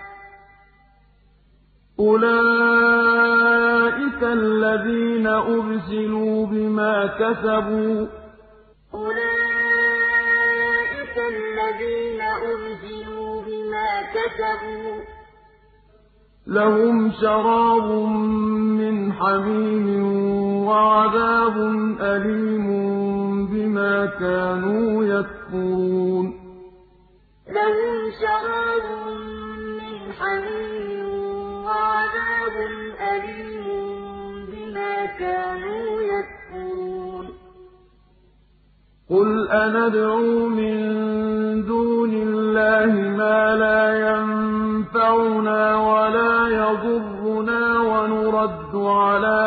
أُولَٰئِكَ الَّذِينَ أُبْسِلُوا بِمَا كَسَبُوا ۖ لَهُمْ شَرَابٌ مِّنْ حَمِيمٍ وَعَذَابٌ أَلِيمٌ بِمَا كَانُوا يَكْفُرُونَ
لَهُمْ شَرَابٌ مِّنْ حَمِيمٍ وَعَذَابٌ أَلِيمٌ بِمَا كَانُوا يَكْفُرُونَ
قُلْ أَنَدْعُو مِن دُونِ اللَّهِ مَا لَا يَنفَعُنَا وَلَا يَضُرُّنَا وَنُرَدُّ نُرَدُّ عَلَىٰ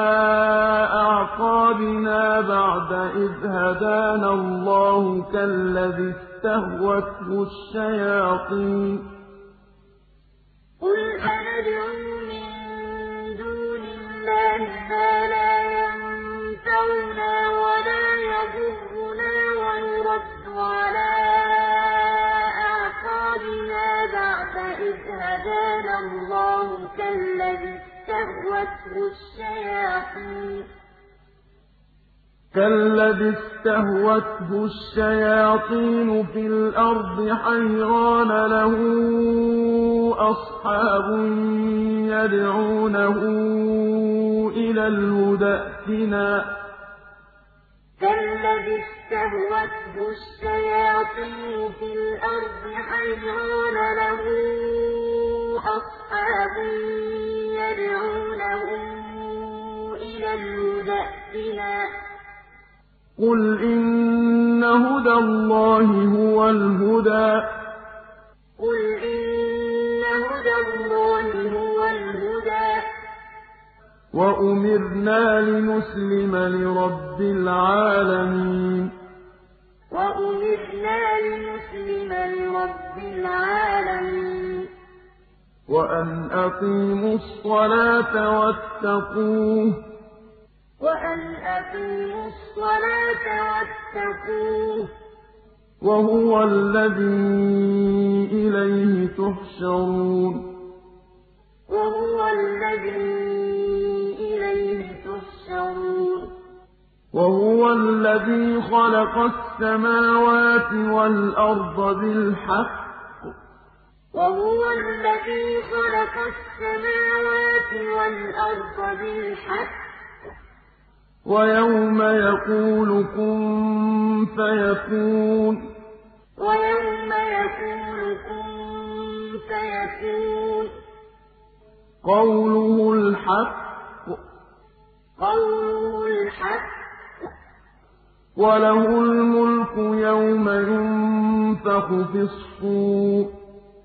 أَعْقَابِنَا بَعْدَ إِذْ هَدَانَا اللَّهُ كَالَّذِي اسْتَهْوَتْهُ الشَّيَاطِينُ
قُلْ أَنَدْعُو مِن دُونِ اللَّهِ مَا لَا يَنفَعُنَا وَلَا يَضُرُّنَا وَنُرَدُّ عَلَىٰ أَعْقَابِنَا بَعْدَ إِذْ هَدَانَا اللَّهُ كَالَّذِي اسْتَهْوَتْهُ الشَّيَاطِينُ فِي الْأَرْضِ حَيْرَانَ لَهُ أَصْحَابٌ يَدْعُونَهُ إِلَى الْهُدى ائْتِنَا ۗ كَالَّذِي اسْتَهْوَتْهُ الشَّيَاطِينُ فِي الْأَرْضِ حَيْرَانَ لَهُ أَصْحَابٌ يَدْعُونَهُ إِلَى الْهُدى ائْتِنَا ۗ
قُلْ إِنَّ هُدَى اللَّهِ هُوَ الْهُدَىٰ وَأُمِرْنَا لِنُسْلِمَ لِرَبِّ الْعَالَمِينَ وَأَنْ أَقِيمُوا الصَّلَاةَ وَاتَّقُوهُ ۚ وَهُوَ الَّذِي إِلَيْهِ تُحْشَرُونَ وَهُوَ الَّذِي خَلَقَ السَّمَاوَاتِ وَالْأَرْضَ بِالْحَقِّ وَيَوْمَ يَقُولُ كُن فَيَكُونُ قَوْلُهُ الْحَقُّ ۚ وَلَهُ الْمُلْكُ يَوْمَ يُنفَخُ فِي الصُّورِ ۚ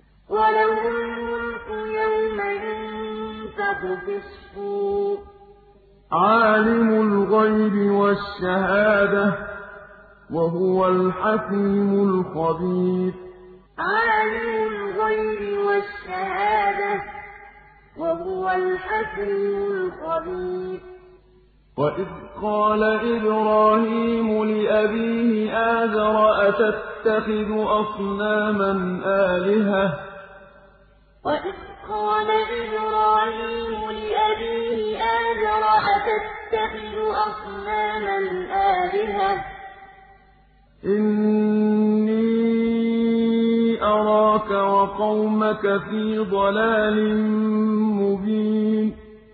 عَالِمُ الْغَيْبِ وَالشَّهَادَةِ ۚ وَهُوَ الْحَكِيمُ الْخَبِيرُ وَإِذْ قَالَ إِبْرَاهِيمُ لِأَبِيهِ آزَرَ أَتَتَّخِذُ أَصْنَامًا آلِهَةً ۖ إِنِّي أَرَاكَ وَقَوْمَكَ فِي ضَلَالٍ مُّبِينٍ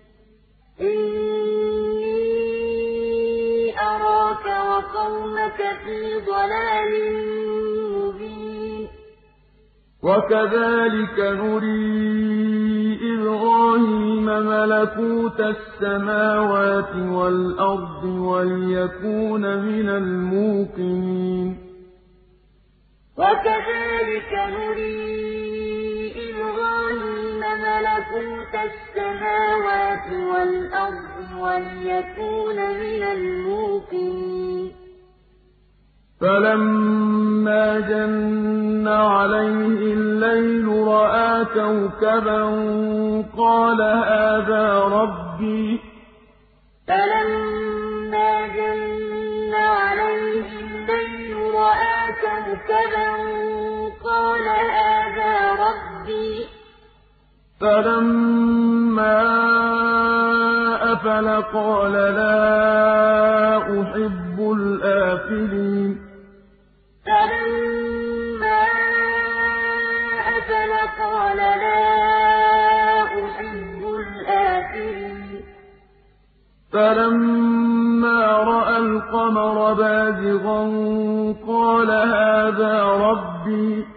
وَكَذَٰلِكَ نُرِي إِبْرَاهِيمَ مَلَكُوتَ السَّمَاوَاتِ وَالْأَرْضِ وَلِيَكُونَ مِنَ الْمُوقِنِينَ
وَكَذَٰلِكَ نُرِي إِبْرَاهِيمَ مَلَكُوتَ السَّمَاوَاتِ وَالْأَرْضِ وَلِيَكُونَ مِنَ الْمُوقِنِينَ
فَلَمَّا جَنَّ عَلَيْهِ اللَّيْلُ رَأَىٰ كَوْكَبًا قَالَ هَٰذَا رَبِّي ۖ فَلَمَّا أَفَلَ قَالَ لَا أُحِبُّ الْآفِلِينَ فَلَمَّا رَأَى الْقَمَرَ بَازِغًا قَالَ هَٰذَا رَبِّي ۖ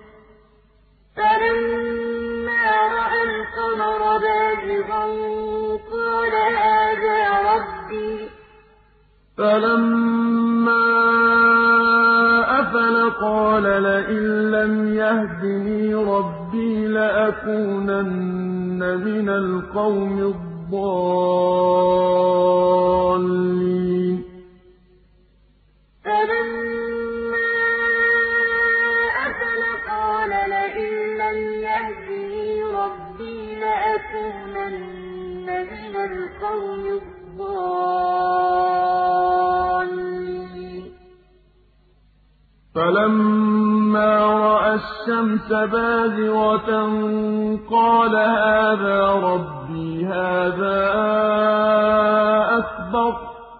فَلَمَّا أَفَلَ قَالَ لَئِن لَّمْ يَهْدِنِي رَبِّي لَأَكُونَنَّ مِنَ الْقَوْمِ الضَّالِّينَ الضَّالِّينَ
فَلَمَّا أَفَلَ قَالَ لَئِن لَّمْ يَهْدِنِي رَبِّي لَأَكُونَنَّ مِنَ الْقَوْمِ الضَّالِّينَ
فَلَمَّا رَأَى الشَّمْسَ بَازِغَةً قَالَ هَٰذَا رَبِّي هَٰذَا أَكْبَرُ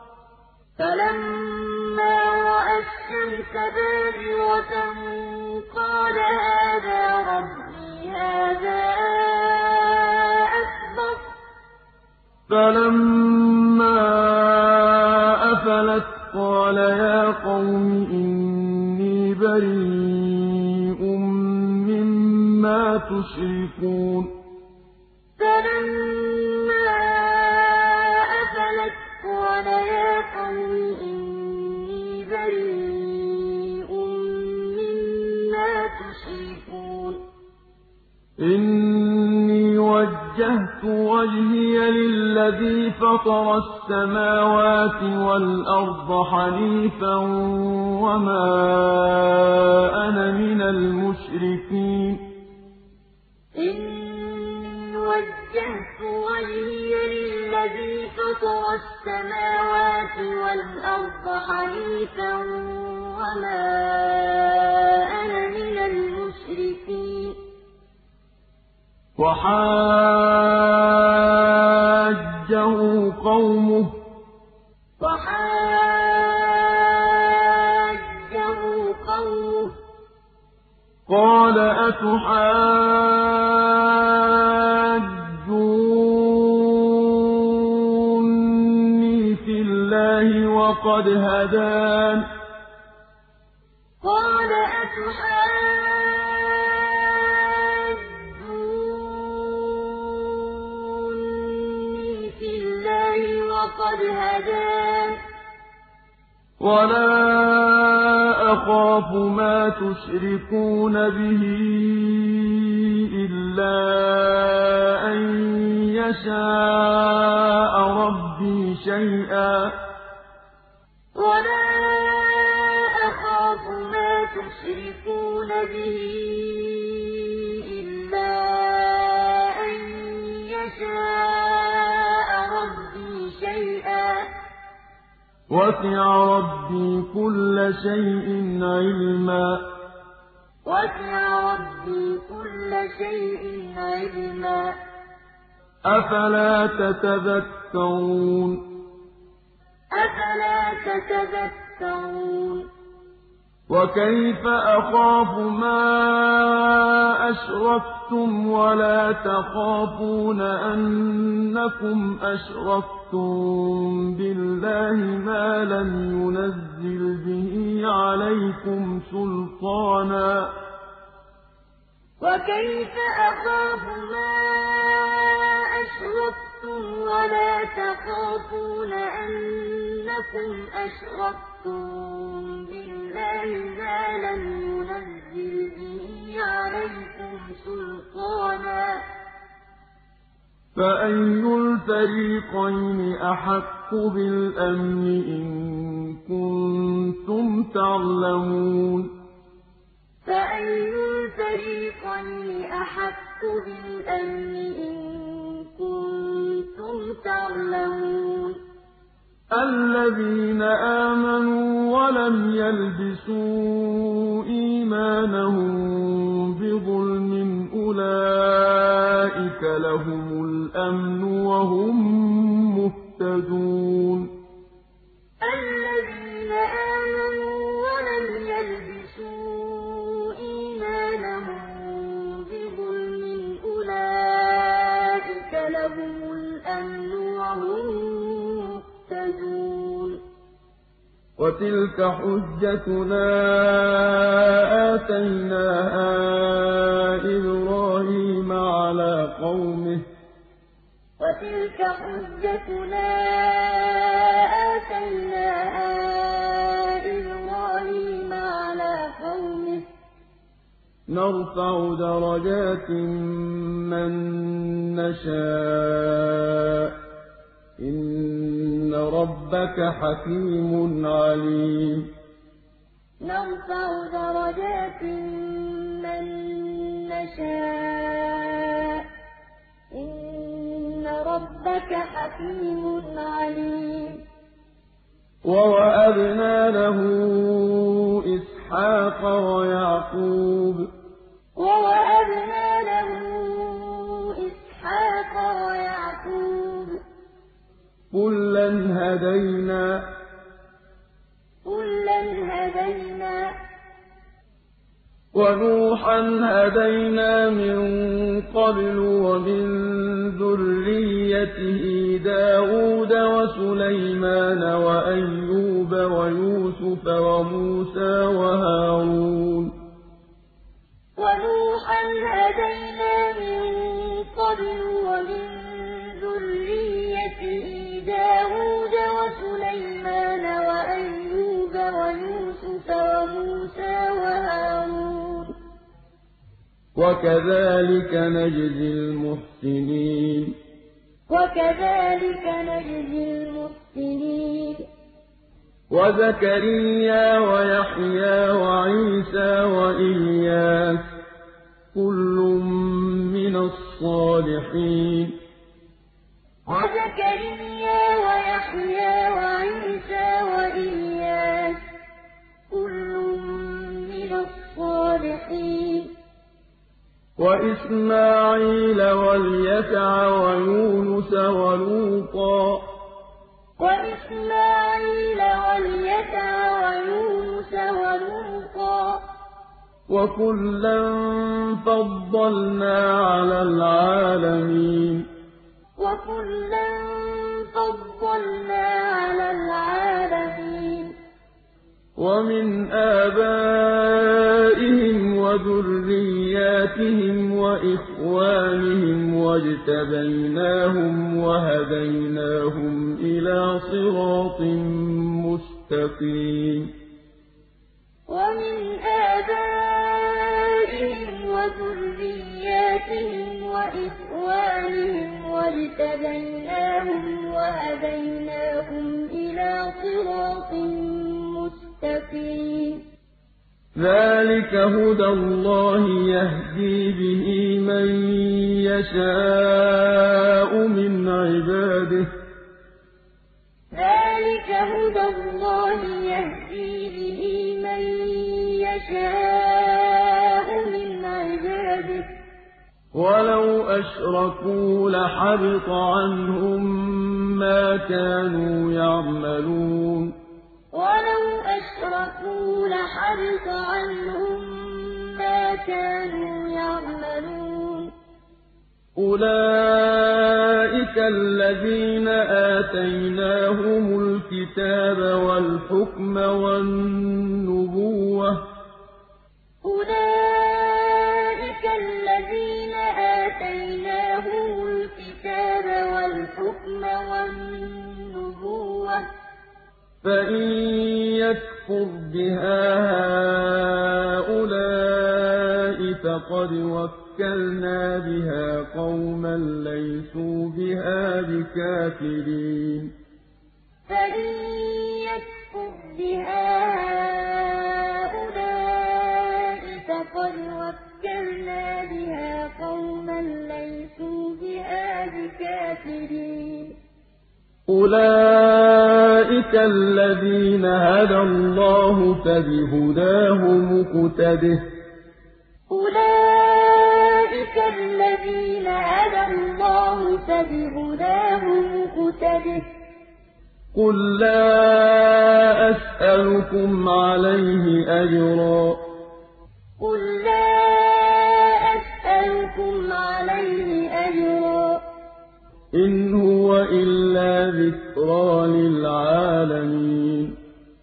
فَلَمَّا رَأَى الشَّمْسَ بَازِغَةً قَالَ هَٰذَا رَبِّي هَٰذَا أَكْبَرُ
فَلَمَّا أَفَلَتْ قَالَ يَا قَوْمِ إِنِّي بَرِيءٌ مِّمَّا تُشْرِكُونَ
فَلَمَّا أَفَلَتْ قَالَ يَا قَوْمِ إِنِّي بَرِيءٌ مِّمَّا تُشْرِكُونَ
إِنِّي وَجَّهْتُ وَجْهِيَ لِلَّذِي فَطَرَ السَّمَاوَاتِ وَالْأَرْضَ حَنِيفًا وَمَا أَنَا مِنَ الْمُشْرِكِينَ
إِنِّي وَجَّهْتُ وَجْهِيَ لِلَّذِي فَطَرَ السَّمَاوَاتِ وَالْأَرْضَ حَنِيفًا وَمَا أَنَا مِنَ الْمُشْرِكِينَ
وَحَاجَّهُ قَوْمُهُ قَالَ أَتُحَاجُّونِّي فِي اللَّهِ وَقَدْ هَدَانِ وَلَا أَخَافُ مَا تُشْرِكُونَ بِهِ إِلَّا أَن يَشَاءَ رَبِّي شَيْئًا
وَلَا أَخَافُ مَا تُشْرِكُونَ بِهِ إِلَّا أَن يَشَاءَ رَبِّي شَيْئًا
وَسِعَ رَبِّي كُلَّ شَيْءٍ عِلْمًا أَفَلَا تَتَذَكَّرُونَ وَكَيْفَ أَخَافُ مَا أَشْرَكْتُمْ وَلَا تَخَافُونَ أَنَّكُمْ أَشْرَكْتُم بِاللَّهِ مَا لَمْ يُنَزِّلْ بِهِ عَلَيْكُمْ سُلْطَانًا
وَكَيْفَ أَخَافُ مَا أَشْرَكْتُمْ وَلَا تَخَافُونَ أَنَّكُمْ أَشْرَكْتُم بِاللَّهِ مَا لَمْ يُنَزِّلْ بِهِ عَلَيْكُمْ سُلْطَانًا
فَأَيُّ الْفَرِيقَيْنِ أَحَقُّ بِالْأَمْنِ إِن كُنتُمْ تعلمون
فَأَيُّ الْفَرِيقَيْنِ أَحَقُّ بِالْأَمْنِ إِن كُنتُمْ تَعْلَمُونَ
الَّذِينَ آمَنُوا وَلَمْ يَلْبِسُوا إِيمَانَهُم بِظُلْمٍ أُولَٰئِكَ لَهُمُ الْأَمْنُ وَهُم مُّهْتَدُونَ
الَّذِينَ آمَنُوا وَلَمْ يَلْبِسُوا إِيمَانَهُم بِظُلْمٍ أُولَٰئِكَ لَهُمُ الْأَمْنُ وَهُم مُّهْتَدُونَ
وَتِلْكَ حُجَّتُنَا آتَيْنَاهَا إِبْرَاهِيمَ عَلَىٰ قَوْمِهِ نَرْفَعُ دَرَجَاتٍ مَّن نَّشَاءُ ۗ ربك حكيم عليم
نرفع درجات من نشاء إن ربك حكيم عليم
ووهبنا له إسحاق ويعقوب كلا هدينا ونوحا هدينا من قبل ومن ذريته داود وسليمان وأيوب ويوسف وموسى وهارون
ونوحا هدينا من قبل ومن ذريته داود وسليمان وأيوب ويوسف وموسى وهارون
وكذلك نجزي المحسنين وزكريا ويحيى وعيسى وإلياس كل من الصالحين
وزكريا ويحيى وعيسى وإلياس كل من الصالحين
وإسماعيل واليسع ويونس ولوطا وكلا فضلنا على العالمين ومن آبائهم وذرياتهم وإخوانهم واجتبيناهم وهديناهم إلى صراط مستقيم
ومن آبائهم وذرياتهم وإخوانهم واجتبيناهم وهديناهم إلى صراط مستقيم
ذلك هدى الله يهدي به من يشاء من عباده ولو أشركوا لحبط عنهم ما كانوا يعملون أولئك الذين آتيناهم الكتاب والحكم والنبوة فإن يكفر بها هؤلاء فقد وكلنا بها قوما ليسوا بها بكافرين أولئك الذين هدى الله فبهداه مقتده قل لا أسألكم عليه أجرا إن هو إلا ذكرى للعالمين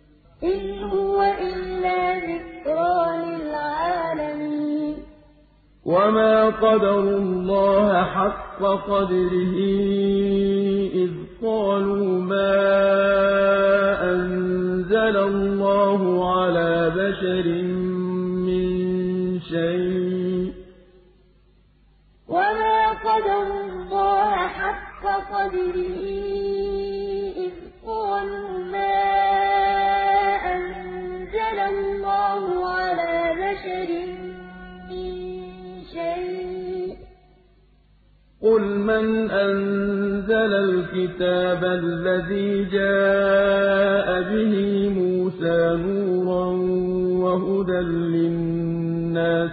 وما قدروا الله حق قدره إذ قالوا ما أنزل الله على بشر من شيء مَّنْ أَنزَلَ الْكِتَابَ الَّذِي جَاءَ بِهِ مُوسَىٰ نُورًا وَهُدًى لِّلنَّاسِ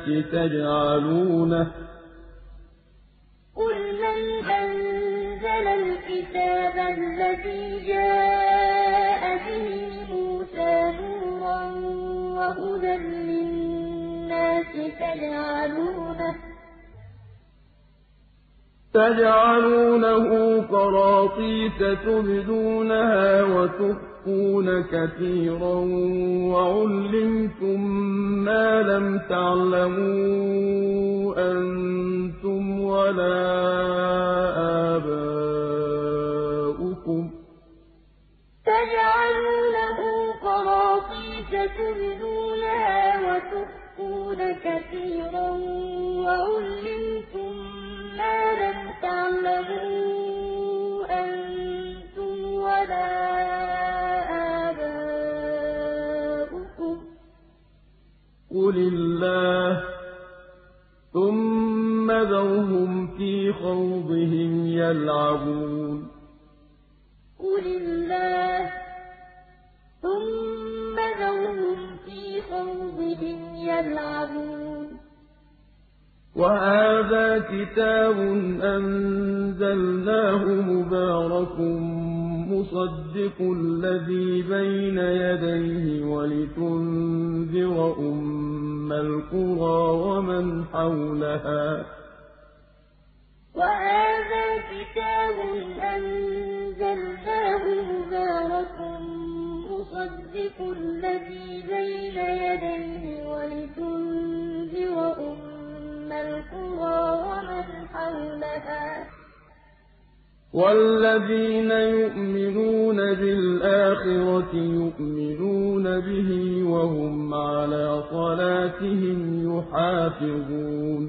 قُلْ مَنْ أَنزَلَ الْكِتَابَ الَّذِي جَاءَ بِهِ مُوسَىٰ نُورًا وَهُدًى لِّلنَّاسِ
تَجْعَلُونَهُ قَرَاطِيسَ تُبْدُونَهَا وَتُخْفُونَ كَثِيرًا وَعُلِّمْتُم مَّا لَمْ تَعْلَمُوا أَنتُمْ وَلَا آبَاؤُكُمْ ۖ
تَجْعَلُونَهُ قَرَاطِيسَ تُبْدُونَهَا وَتُخْفُونَ كَثِيرًا وَعُلِّمْتُم مَّا لَمْ تَعْلَمُوا أَنتُمْ وَلَا آبَاؤُكُمْ ۖ
قُلِ اللَّهُ ثُمَّ ذَرْهُمْ فِي خَوْضِهِمْ يَلْعَبُونَ
قُلِ اللَّهُ ثُمَّ ذَرْهُمْ فِي خَوْضِهِمْ يَلْعَبُونَ
وَهَٰذَا كِتَابٌ أَنزَلْنَاهُ مُبَارَكٌ مُّصَدِّقُ الَّذِي بَيْنَ يَدَيْهِ وَلِتُنذِرَ أُمَّ الْقُرَىٰ وَمَنْ حَوْلَهَا ۚ
وَهَٰذَا كِتَابٌ أَنزَلْنَاهُ مُبَارَكٌ مُّصَدِّقُ الَّذِي بَيْنَ يَدَيْهِ وَلِتُنذِرَ أُمَّ الْقُرَىٰ وَمَنْ حَوْلَهَا ۚ
وَالَّذِينَ يُؤْمِنُونَ بِالْآخِرَةِ يُؤْمِنُونَ بِهِ وَهُمْ عَلَىٰ صَلَاتِهِمْ يُحَافِظُونَ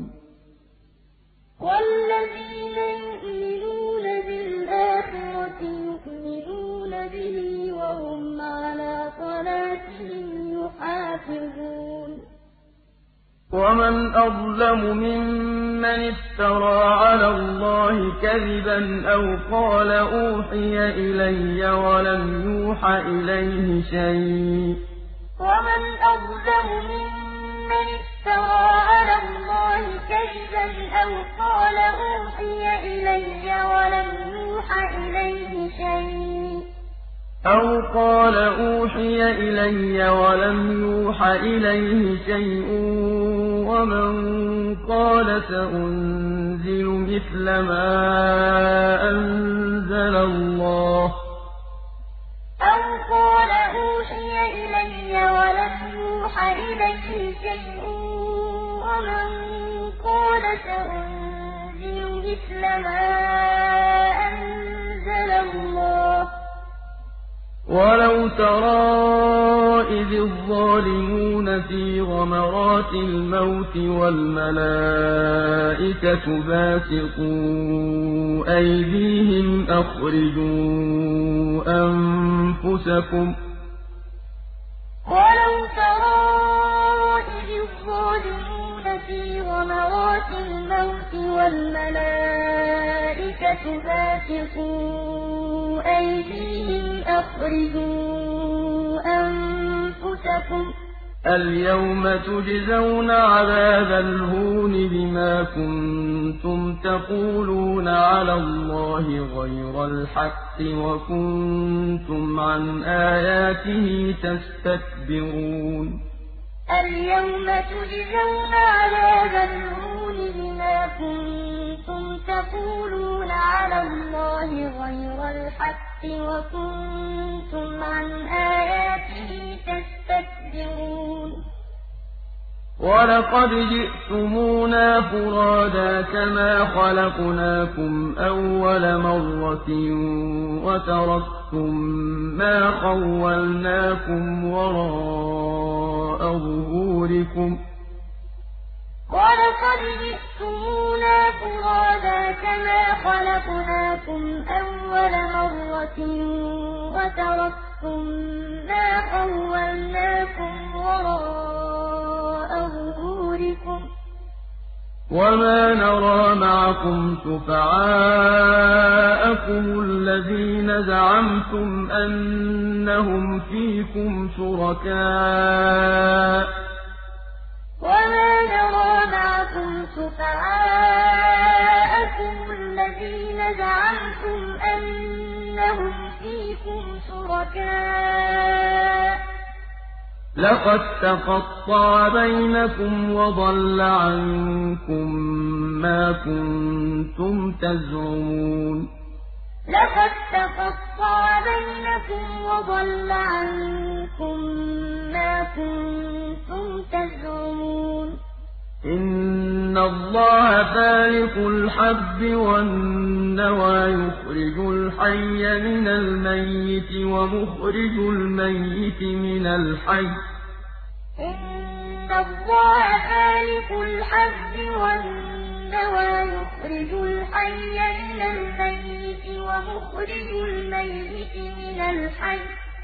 وَالَّذِينَ يُؤْمِنُونَ بِالْآخِرَةِ يُؤْمِنُونَ بِهِ وَهُمْ عَلَىٰ صَلَاتِهِمْ يُحَافِظُونَ
وَمَنْ أَظْلَمُ مِمَّنِ افْتَرَىٰ عَلَى اللَّهِ كَذِبًا أَوْ قَالَ أُوحِيَ إِلَيَّ وَلَمْ يُوحَ إِلَيْهِ شَيْءٌ ۚ
وَمَنْ أَظْلَمُ مِمَّنِ افْتَرَىٰ عَلَى اللَّهِ كَذِبًا أَوْ قَالَ أُوحِيَ إِلَيَّ وَلَمْ يُوحَ إِلَيْهِ شَيْءٌ
وَمَن قَالَ سَأُنزِلُ مِثْلَ مَا أَنزَلَ اللَّهُ ۗ
أَوْ قَالَ أُوحِيَ إِلَيَّ وَلَمْ يُوحَ إِلَيْهِ شَيْءٌ وَمَن قَالَ سَأُنزِلُ مِثْلَ مَا أَنزَلَ اللَّهُ ۗ
وَلَوْ تَرَىٰ إِذِ الظَّالِمُونَ فِي غَمَرَاتِ الْمَوْتِ وَالْمَلَائِكَةُ بَاسِطُو أَيْدِيهِمْ أَخْرِجُوا أَنفُسَكُمْ ۖ
وَلَوْ تَرَىٰ إِذِ الظَّالِمُونَ فِي غَمَرَاتِ الْمَوْتِ وَالْمَلَائِكَةُ بَاسِطُو أَيْدِيهِمْ أَخْرِجُوا أَنفُسَكُمْ ۖ
الْيَوْمَ تُجْزَوْنَ عَذَابَ الْهُونِ بِمَا كُنتُمْ تَقُولُونَ عَلَى اللَّهِ غَيْرَ الْحَقِّ وَكُنتُمْ عَنْ آيَاتِهِ تَسْتَكْبِرُونَ
الْيَوْمَ تُجْزَوْنَ عَذَابَ الْهُونِ بِمَا كُنتُمْ تَقُولُونَ عَلَى اللَّهِ غَيْرَ الْحَقِّ وَكُنتُمْ عَنْ آيَاتِهِ تَسْتَكْبِرُونَ
وَلَقَدْ جِئْتُمُونَا فُرَادَىٰ كَمَا خَلَقْنَاكُمْ أَوَّلَ مَرَّةٍ وَتَرَكْتُم مَّا خَوَّلْنَاكُمْ وَرَاءَ ظُهُورِكُمْ ۖ
وَلَقَدْ جِئْتُمُونَا فُرَادَىٰ كَمَا خَلَقْنَاكُمْ أَوَّلَ مَرَّةٍ وَتَرَكْتُم مَّا خَوَّلْنَاكُمْ وَرَاءَ ظُهُورِكُمْ ۖ
وما نرى معكم شفعاءكم الذين زعمتم أنهم فيكم شركاء
وما نرى معكم شفعاءكم الذين زعمتم أنهم فيكم شركاء
لقد تقطع بينكم وضل عنكم ما كنتم تزعمون
لقد تقطع بينكم وضل عنكم ما كنتم تزعمون
إن الله فالق الحب والنوى يخرج الحي من الميت ومخرج الميت من الحي
إن الله فالق الحب والنوى يخرج الحي من الميت ومخرج الميت من الحي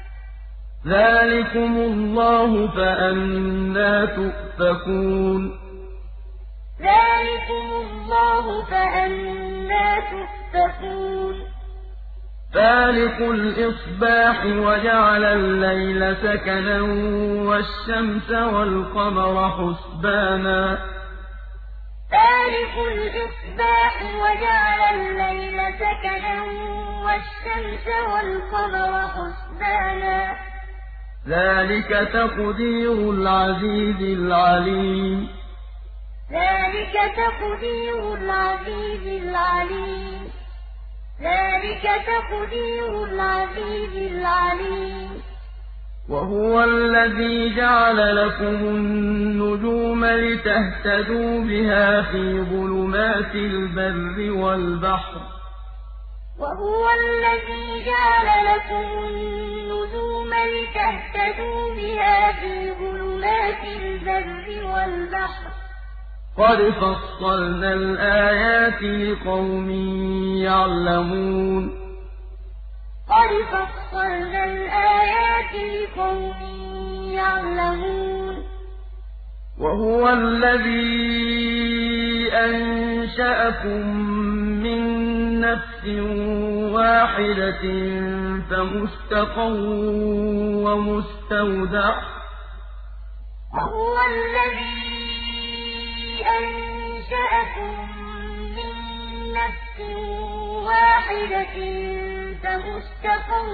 ذلكم الله فأنى تؤفكون
ذلكم الله فأنى تؤفكون
فالق الإصباح وجعل الليل سكنا والشمس والقمر حسبانا
فالق الإصباح وجعل الليل سكنا والشمس والقمر حسبانا
ذلك تقدير العزيز العليم
ذلك تقدير العزيز العليم ذلك تقدير العزيز العليم
وهو الذي جعل لكم النجوم لتهتدوا بها في ظلمات البر والبحر
وهو الذي جعل لكم النجوم لتهتدوا بها في ظلمات البر والبحر
قد فصلنا الآيات لقوم يعلمون
قد فصلنا الآيات لقوم يعلمون
وهو الذي أنشأكم من نفس واحدة فمستقر ومستودع
وهو الذي أنشأكم من نفس واحدة فمستقر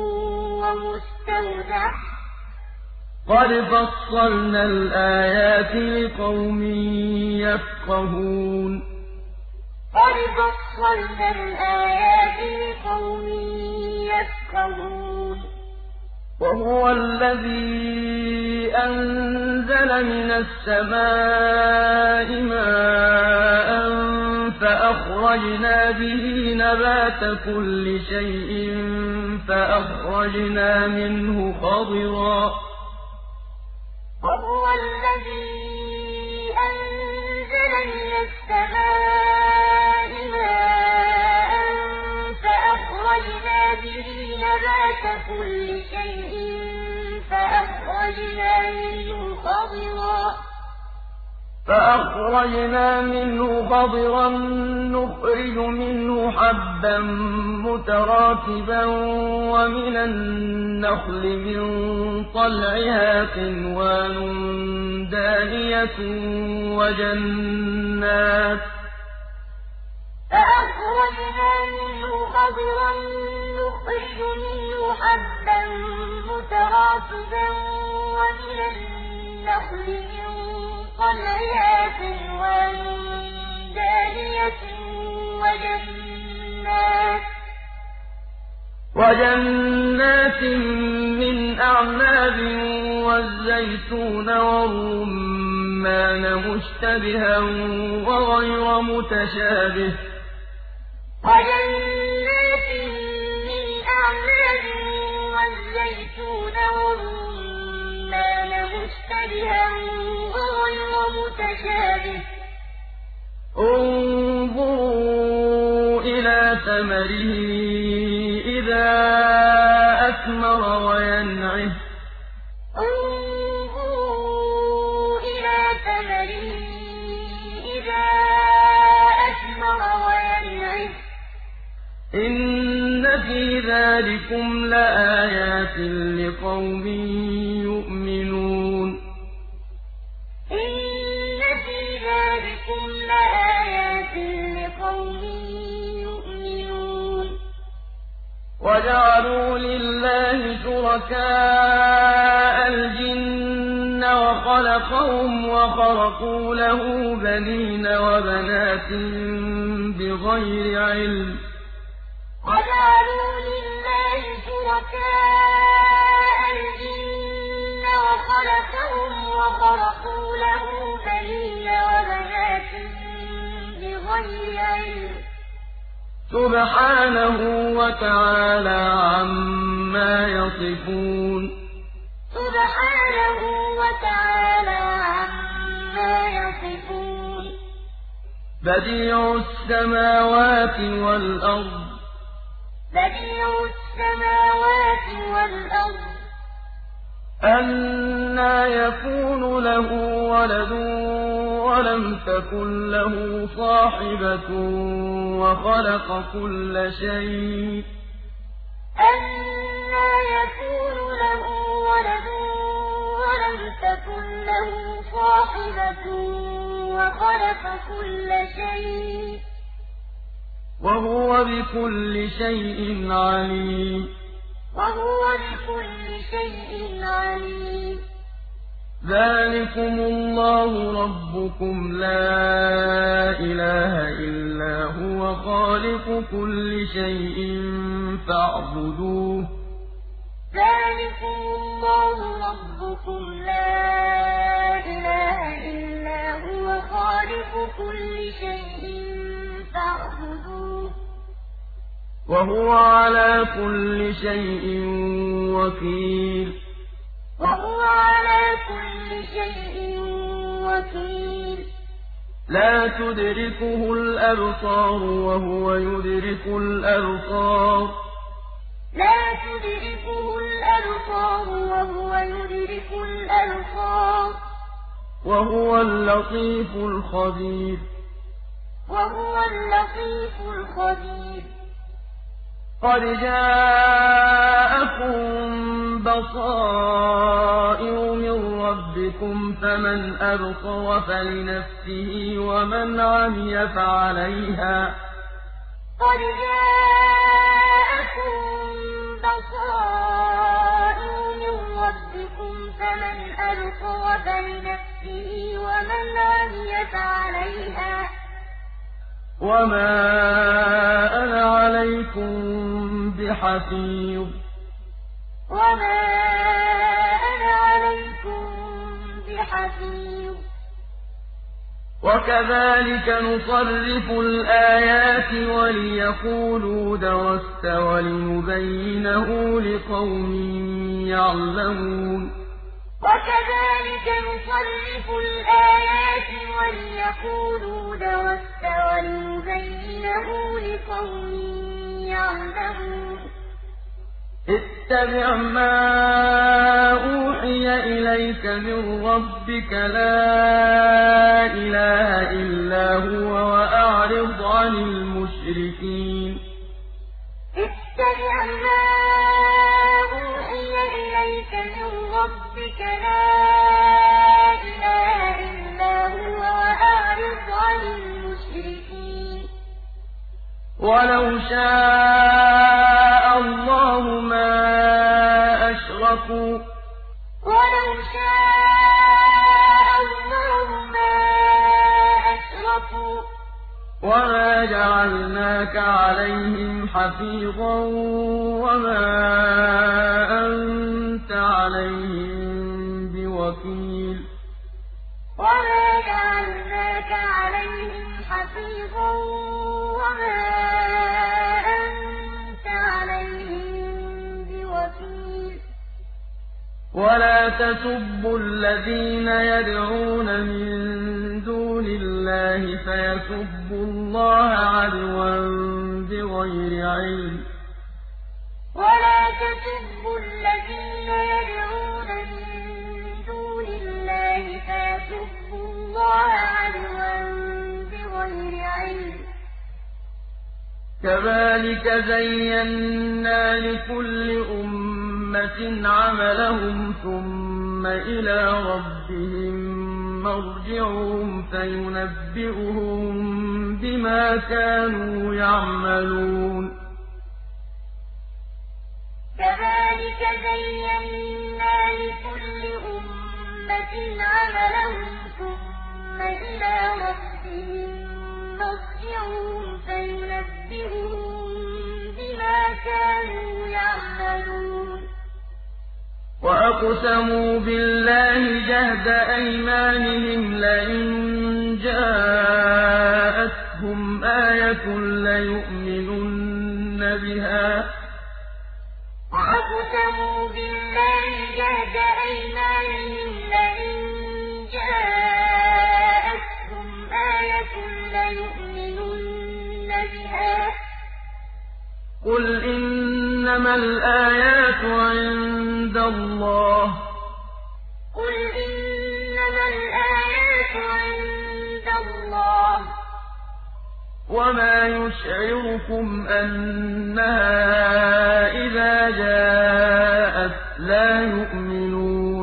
ومستودع
قد فصلنا الآيات لقوم يفقهون
قد فصلنا الآيات لقوم يفقهون
وهو الذي أنزل من السماء ماء فأخرجنا به نبات كل شيء فأخرجنا منه خضرا
وهو الذي أنزل من السماء ماء فأخرجنا به نبات كل شيء فأخرجنا منه خضرا نخرج منه حبا متراكبا ومن النخل من طلعها قنوان دانية وجنات فأخرجنا منه خضرا نخرج منه حبا متراكبا ومن النخل من طلعها قنوان دانية
وجنات من أعناب والزيتون والرمان مشتبها وغير متشابه
وجنات من أعناب والزيتون والرمان مشتبها وغير متشابه
انظروا إلى ثمره إذا أثمر وينعه
انظروا إلى ثمره إذا
إِنَّ فِي ذَٰلِكُمْ لَآيَاتٍ لِّقَوْمٍ يُؤْمِنُونَ
إِنَّ فِي ذَٰلِكُمْ لَآيَاتٍ لِّقَوْمٍ يُؤْمِنُونَ
وَجَعَلُوا لِلَّهِ شُرَكَاءَ الْجِنَّ وَخَلَقَهُمْ وَخَرَقُوا لَهُ بَنِينَ وَبَنَاتٍ بِغَيْرِ عِلْمٍ ۚ
وَجَعَلُوا لِلَّهِ شُرَكَاءَ الْجِنَّ وَخَلَقَهُمْ وَخَرَقُوا لَهُ بَنِينَ وَبَنَاتٍ بِغَيْرِ عِلْمٍ ۚ
سُبْحَانَهُ وَتَعَالَىٰ عَمَّا يَصِفُونَ
سُبْحَانَهُ وَتَعَالَىٰ عَمَّا يَصِفُونَ
بَدِيعُ السَّمَاوَاتِ وَالْأَرْضِ أَنَّىٰ يَكُونُ لَهُ وَلَدٌ وَلَمْ تَكُن لَّهُ صَاحِبَةٌ وَخَلَقَ كُلَّ شَيْءٍ ۖ
أَنَّىٰ يَكُونُ لَهُ وَلَدٌ وَلَمْ تَكُن لَّهُ صَاحِبَةٌ وَخَلَقَ كُلَّ شَيْءٍ ۖ
وَهُوَ بِكُلِّ شَيْءٍ عَلِيمٌ ذَٰلِكُمُ اللَّهُ رَبُّكُمْ لَا إِلَٰهَ إِلَّا هُوَ خَالِقُ كُلِّ شَيْءٍ فَاعْبُدُوهُ ۚ
ذَٰلِكُمُ اللَّهُ رَبُّكُمْ لَا إِلَٰهَ إِلَّا هُوَ خَالِقُ كُلِّ شَيْءٍ فَاعْبُدُوهُ ۚ
وَهُوَ عَلَىٰ كُلِّ شَيْءٍ وَكِيلٌ لَّا تُدْرِكُهُ الْأَبْصَارُ وَهُوَ يُدْرِكُ الْأَبْصَارَ
لَا تُدْرِكُهُ الْأَبْصَارُ وَهُوَ يُدْرِكُ الْأَبْصَارَ
وَهُوَ اللَّطِيفُ الْخَبِيرُ قَدْ جَاءَكُم بَصَائِرُ مِن رَّبِّكُمْ ۖ فَمَنْ أَبْصَرَ فَلِنَفْسِهِ وَمَنْ عَمِيَ فَعَلَيْهَا ۚ
قَدْ جَاءَكُم بَصَائِرُ مِن رَّبِّكُمْ ۖ فَمَنْ أَبْصَرَ فَلِنَفْسِهِ وَمَنْ عَمِيَ فَعَلَيْهَا ۚ
وَمَا أَنَا عَلَيْكُم بِحَفِيظٍ وَكَذَٰلِكَ نُصَرِّفُ الْآيَاتِ وَلِيَقُولُوا دَرَسْتَ وَلِنُبَيِّنَهُ لِقَوْمٍ يَعْلَمُونَ
وَكَذَٰلِكَ نُصَرِّفُ الْآيَاتِ وَلِيَقُولُوا دَرَسْتَ وَلِنُبَيِّنَهُ لِقَوْمٍ يَعْلَمُونَ
اتَّبِعْ مَا أُوحِيَ إِلَيْكَ مِن رَّبِّكَ لَا إِلَٰهَ إِلَّا هُوَ وَأَعْرِضْ عَنِ الْمُشْرِكِينَ
اتَّبِعْ مَا أُوحِيَ إِلَيْكَ مِن رَّبِّكَ لَا إِلَٰهَ إِلَّا هُوَ وَأَعْرِضْ عَنِ الْمُشْرِكِينَ
وَلَوْ شَاءَ اللَّهُ مَا أَشْرَكُوا ۗ وَمَا جَعَلْنَاكَ عَلَيْهِمْ حَفِيظًا وَمَا أَنتَ عَلَيْهِم بِوَكِيلٍ وَلَا تَسُبُّوا الَّذِينَ يَدْعُونَ مِن دُونِ اللَّهِ فَيَسُبُّوا اللَّهَ عَدْوًا بِغَيْرِ عِلْمٍ ۗ كَذَٰلِكَ زَيَّنَّا لِكُلِّ أُمَّةٍ عَمَلَهُمْ ثُمَّ إِلَىٰ رَبِّهِم مَّرْجِعُهُمْ فَيُنَبِّئُهُم بِمَا كَانُوا يَعْمَلُونَ
كَذَٰلِكَ زَيَّنَّا لِكُلِّ أُمَّةٍ عَمَلَهُمْ ثُمَّ إِلَىٰ رَبِّهِم مَّرْجِعُهُمْ فَيُنَبِّئُهُم بِمَا كَانُوا يَعْمَلُونَ
وَأَقْسَمُوا بِاللَّهِ جَهْدَ أَيْمَانِهِمْ لَئِن جَاءَتْهُمْ آيَةٌ لَّيُؤْمِنُنَّ بِهَا ۚ
وَأَقْسَمُوا بِاللَّهِ جَهْدَ أَيْمَانِهِمْ لَئِن جَاءَتْهُمْ آيَةٌ لَّيُؤْمِنُنَّ بِهَا ۚ
قُلْ إِنَّمَا الْآيَاتُ عِندَ اللَّهِ وَمَا يُشْعِرُكُمْ أَنَّهَا إِذَا جَاءَتْ لَا يُؤْمِنُونَ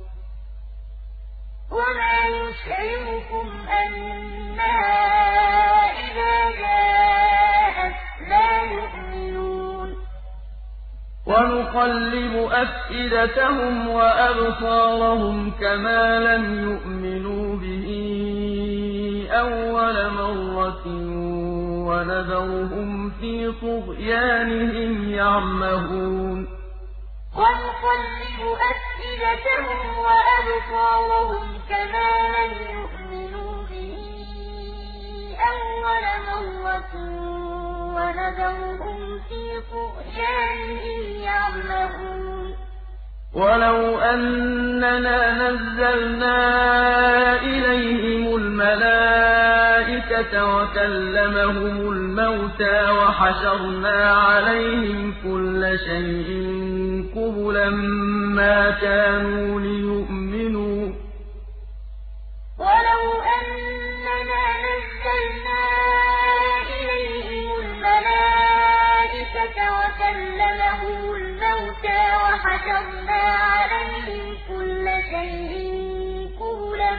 وَمَا يُشْعِرُكُمْ أَنَّهَا إِذَا جَاءَتْ لَا يُؤْمِنُونَ
وَنُقَلِّبُ أَفْئِدَتَهُمْ وَأَبْصَارَهُمْ كَمَا لَمْ يُؤْمِنُوا بِهِ أَوَّلَ مَرَّةٍ وَنَذَرُهُمْ فِي طُغْيَانِهِمْ يَعْمَهُونَ
وَنُقَلِّبُ أَفْئِدَتَهُمْ وَأَبْصَارَهُمْ كَمَا لَمْ يُؤْمِنُوا بِهِ أَوَّلَ مَرَّةٍ وَنَذَرُهُمْ فِي طُغْيَانِهِمْ يَعْمَهُونَ
وَلَوْ أَنَّنَا نَزَّلْنَا إِلَيْهِمُ الْمَلَائِكَةَ وَكَلَّمَهُمُ الْمَوْتَىٰ وَحَشَرْنَا عَلَيْهِمْ كُلَّ شَيْءٍ قُبُلًا مَّا كَانُوا لِيُؤْمِنُوا
وَلَوْ أَنَّنَا نَزَّلْنَا إِلَيْهِمُ الْمَلَائِكَةَ وَكَلَّمَهُمُ الْمَوْتَىٰ وَحَشَرْنَا عَلَيْهِمْ كُلَّ شَيْءٍ قُبُلًا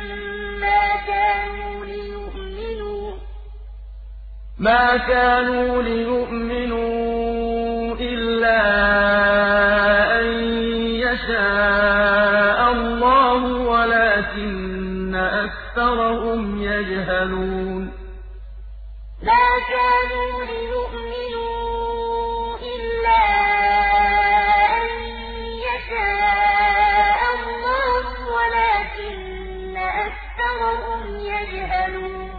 مَا كَانُوا لِيُؤْمِنُوا إِلَّا أَن يَشَاءَ اللَّهُ وَلَٰكِنَّ أَكْثَرَهُمْ يَجْهَلُونَ
مَا كَانُوا لِيُؤْمِنُوا إِلَّا أَن يَشَاءَ اللَّهُ وَلَٰكِنَّ أَكْثَرَهُمْ يَجْهَلُونَ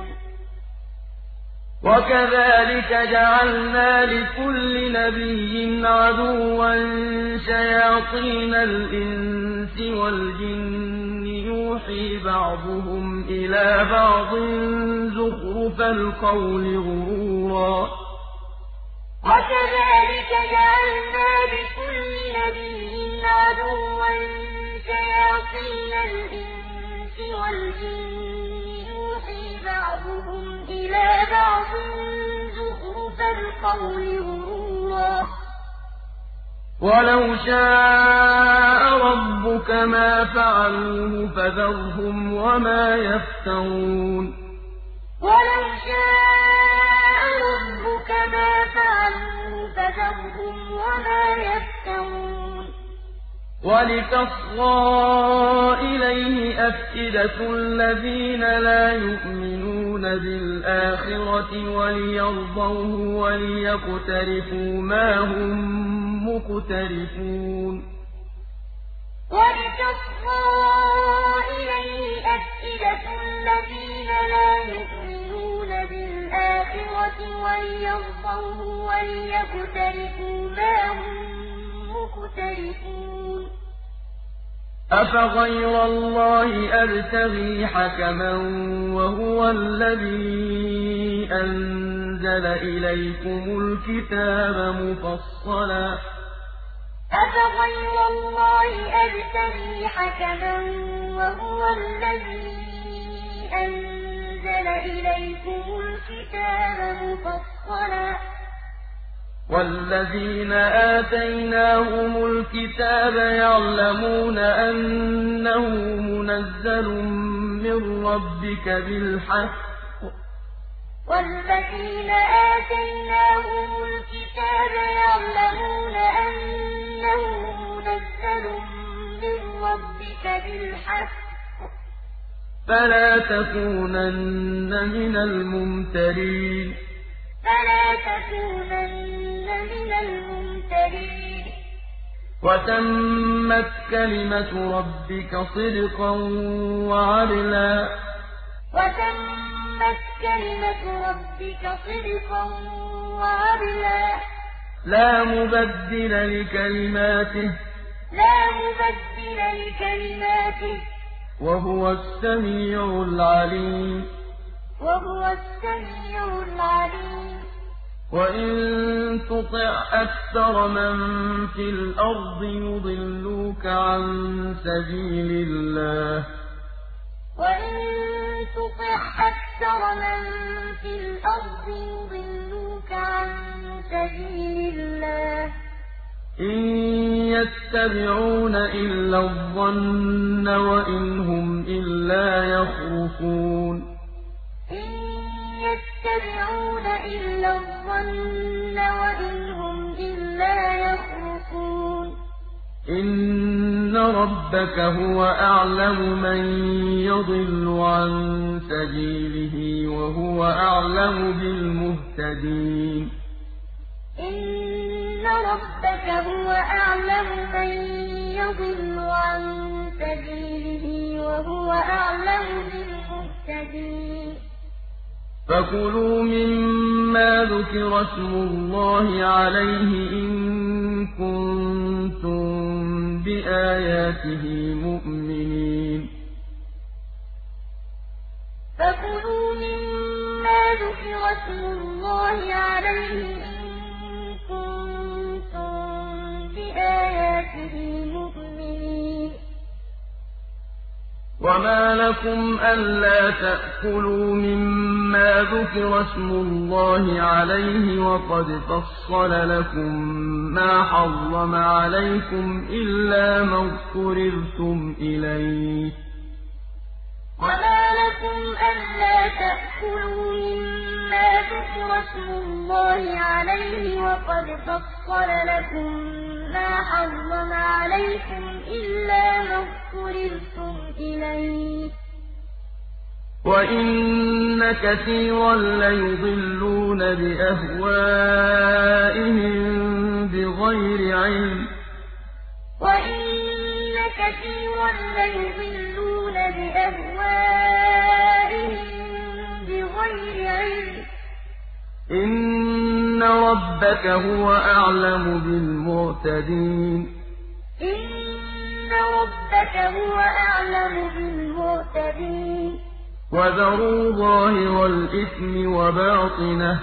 وَكَذَٰلِكَ جَعَلْنَا لِكُلِّ نَبِيٍّ عَدُوًّا شَيَاطِينَ الْإِنسِ وَالْجِنِّ يُوحِي بَعْضُهُمْ إِلَىٰ بَعْضٍ زُخْرُفَ الْقَوْلِ غُرُورًا
وَكَذَٰلِكَ جَعَلْنَا لِكُلِّ نَبِيٍّ عَدُوًّا شَيَاطِينَ الْإِنسِ وَالْجِنِّ يُوحِي بَعْضُهُمْ إِلَىٰ بَعْضٍ زُخْرُفَ الْقَوْلِ غُرُورًا ۚ
وَلَوْ شَاءَ رَبُّكَ مَا فَعَلُوهُ فَذَرْهُمْ وَمَا يَفْتَرُونَ
وَلَوْ شَاءَ رَبُّكَ مَا فَعَلُوهُ فَذَرْهُمْ وَمَا يَفْتَرُونَ
وَلِتَصْغَىٰ إِلَيْهِ أَفْئِدَةُ الَّذِينَ لَا يُؤْمِنُونَ بِالْآخِرَةِ وَلِيَرْضَوْهُ وَلِيَقْتَرِفُوا مَا هُم مُّقْتَرِفُونَ
وَلِتَصْغَىٰ إِلَيْهِ أَفْئِدَةُ الَّذِينَ لَا يُؤْمِنُونَ بِالْآخِرَةِ وَلِيَرْضَوْهُ وَلِيَقْتَرِفُوا مَا هُم مُّقْتَرِفُونَ
أَفَغَيْرَ اللَّهِ أَبْتَغِي حَكَمًا وَهُوَ الَّذِي أَنزَلَ إِلَيْكُمُ الْكِتَابَ مُفَصَّلًا ۚ
أَفَغَيْرَ اللَّهِ أَبْتَغِي حَكَمًا وَهُوَ الَّذِي أَنزَلَ إِلَيْكُمُ الْكِتَابَ مُفَصَّلًا ۚ
وَالَّذِينَ آتَيْنَاهُمُ الْكِتَابَ يَعْلَمُونَ أَنَّهُ مُنَزَّلٌ مِّن رَّبِّكَ بِالْحَقِّ ۖ
وَالَّذِينَ آتَيْنَاهُمُ الْكِتَابَ يَعْلَمُونَ أَنَّهُ مُنَزَّلٌ مِّن رَّبِّكَ بِالْحَقِّ ۖ
فَلَا تَكُونَنَّ مِنَ الْمُمْتَرِينَ
فَلَا تَكُونَنَّ مِنَ الْمُمْتَرِينَ
وَتَمَّتْ كَلِمَةُ رَبِّكَ صِدْقًا وَعَدْلًا ۚ
وَتَمَّتْ كَلِمَةُ رَبِّكَ صِدْقًا وَعَدْلًا ۚ
لَّا مُبَدِّلَ لِكَلِمَاتِهِ ۚ وَهُوَ السَّمِيعُ الْعَلِيمُ
وَهُوَ السَّمِيعُ الْعَلِيمُ
وَإِن تُطِعْ أَكْثَرَ مَن فِي الْأَرْضِ يُضِلُّوكَ عَن سَبِيلِ اللَّهِ ۚ
وَإِن تُطِعْ أَكْثَرَ مَن فِي الْأَرْضِ يُضِلُّوكَ عَن سَبِيلِ اللَّهِ ۚ
إِن يَتَّبِعُونَ إِلَّا الظَّنَّ وَإِنْ هُمْ إِلَّا يَخْرُصُونَ
إِن يَتَّبِعُونَ إِلَّا الظَّنَّ وَإِنْ هُمْ إِلَّا يَخْرُصُونَ
إِنَّ رَبَّكَ هُوَ أَعْلَمُ مَن يَضِلُّ عَن سَبِيلِهِ وَهُوَ أَعْلَمُ بِالْمُهْتَدِينَ
إِنَّ رَبَّكَ هُوَ أَعْلَمُ مَن يَضِلُّ عَن سَبِيلِهِ وَهُوَ أَعْلَمُ بِالْمُهْتَدِينَ
فَكُلُوا مِمَّا ذُكِرَ اسْمُ اللَّهِ عَلَيْهِ إِن كُنتُم بِآيَاتِهِ مُؤْمِنِينَ
فَكُلُوا مِمَّا ذُكِرَ اسْمُ اللَّهِ عَلَيْهِ إِن كُنتُم بِآيَاتِهِ مُؤْمِنِينَ
وَمَا لَكُمْ أَلَّا تَأْكُلُوا مِمَّا ذُكِرَ اسْمُ اللَّهِ عَلَيْهِ وَقَدْ فَصَّلَ لَكُم مَّا حَرَّمَ عَلَيْكُمْ إِلَّا مَا اضْطُرِرْتُمْ إِلَيْهِ ۗ
وَمَا لَكُمْ أَلَّا تَأْكُلُوا مِمَّا ذُكِرَ اسْمُ اللَّهِ عَلَيْهِ وَقَدْ فَصَّلَ لَكُم مَّا حَرَّمَ عَلَيْكُمْ إِلَّا مَا اضْطُرِرْتُمْ إِلَيْهِ ۗ
وَإِنَّ كَثِيرًا لَّيُضِلُّونَ بِأَهْوَائِهِم بِغَيْرِ عِلْمٍ ۗ
وَإِنَّ كَثِيرًا لَّيُضِلُّونَ بِأَهْوَائِهِم بِغَيْرِ عِلْمٍ ۗ
إِنَّ رَبَّكَ هُوَ أَعْلَمُ بِالْمُعْتَدِينَ
إِنَّ رَبَّكَ هُوَ أَعْلَمُ بِالْمُعْتَدِينَ
وَذَرُوا ظَاهِرَ الْإِثْمِ وَبَاطِنَهُ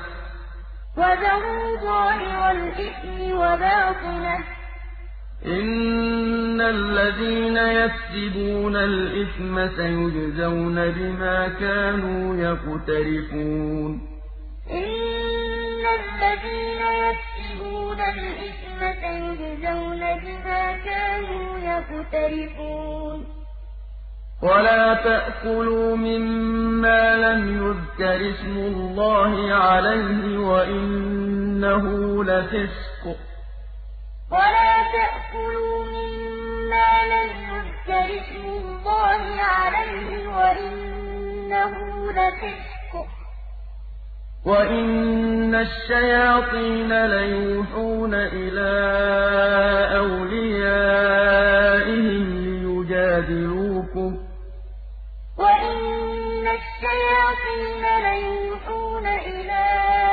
وَبَاطِنَهُ ۚ
إِنَّ الَّذِينَ يَكْسِبُونَ الْإِثْمَ سَيُجْزَوْنَ بِمَا كَانُوا يَقْتَرِفُونَ
إِنَّ الَّذِينَ يَكْسِبُونَ الْإِثْمَ سَيُجْزَوْنَ بِمَا كَانُوا يَقْتَرِفُونَ
وَلَا تَأْكُلُوا مِمَّا لَمْ يُذْكَرِ اسْمُ اللَّهِ عَلَيْهِ وَإِنَّهُ لَفِسْقٌ ۗ
وَلَا تَأْكُلُوا مِمَّا لَمْ يُذْكَرِ اسْمُ اللَّهِ عَلَيْهِ وَإِنَّهُ لَفِسْقٌ ۗ
وَإِنَّ الشَّيَاطِينَ لَيُوحُونَ إِلَىٰ أَوْلِيَائِهِمْ لِيُجَادِلُوكُمْ ۖ
وَإِنَّ الشَّيَاطِينَ لَيُوحُونَ إِلَىٰ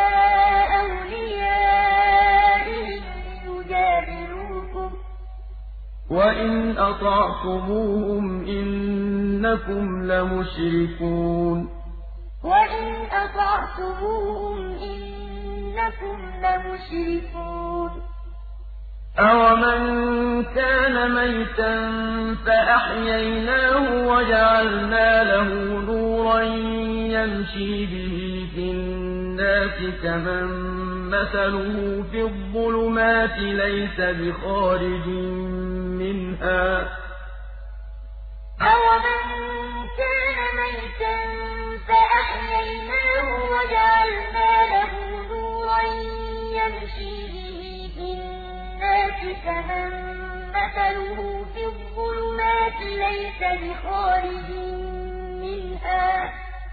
أَوْلِيَائِهِمْ لِيُجَادِلُوكُمْ ۖ
وَإِنْ أَطَعْتُمُوهُمْ إِنَّكُمْ لَمُشْرِكُونَ
وَإِنْ أَطَعْتُمُوهُمْ إِنَّكُمْ لَمُشْرِكُونَ
أَوَمَن كَانَ مَيْتًا فَأَحْيَيْنَاهُ وَجَعَلْنَا لَهُ نُورًا يَمْشِي بِهِ فِي النَّاسِ كَمَن مثله في الظلمات ليس بخارج منها
أَوَمَن كَانَ مَيْتًا فَأَحْيَيْنَاهُ وَجَعَلْنَا لَهُ نُورًا يَمْشِي بِهِ فِي النَّاسِ كَمَن مَّثَلُهُ فِي الظُّلُمَاتِ لَيْسَ بِخَارِجٍ مِّنْهَا ۚ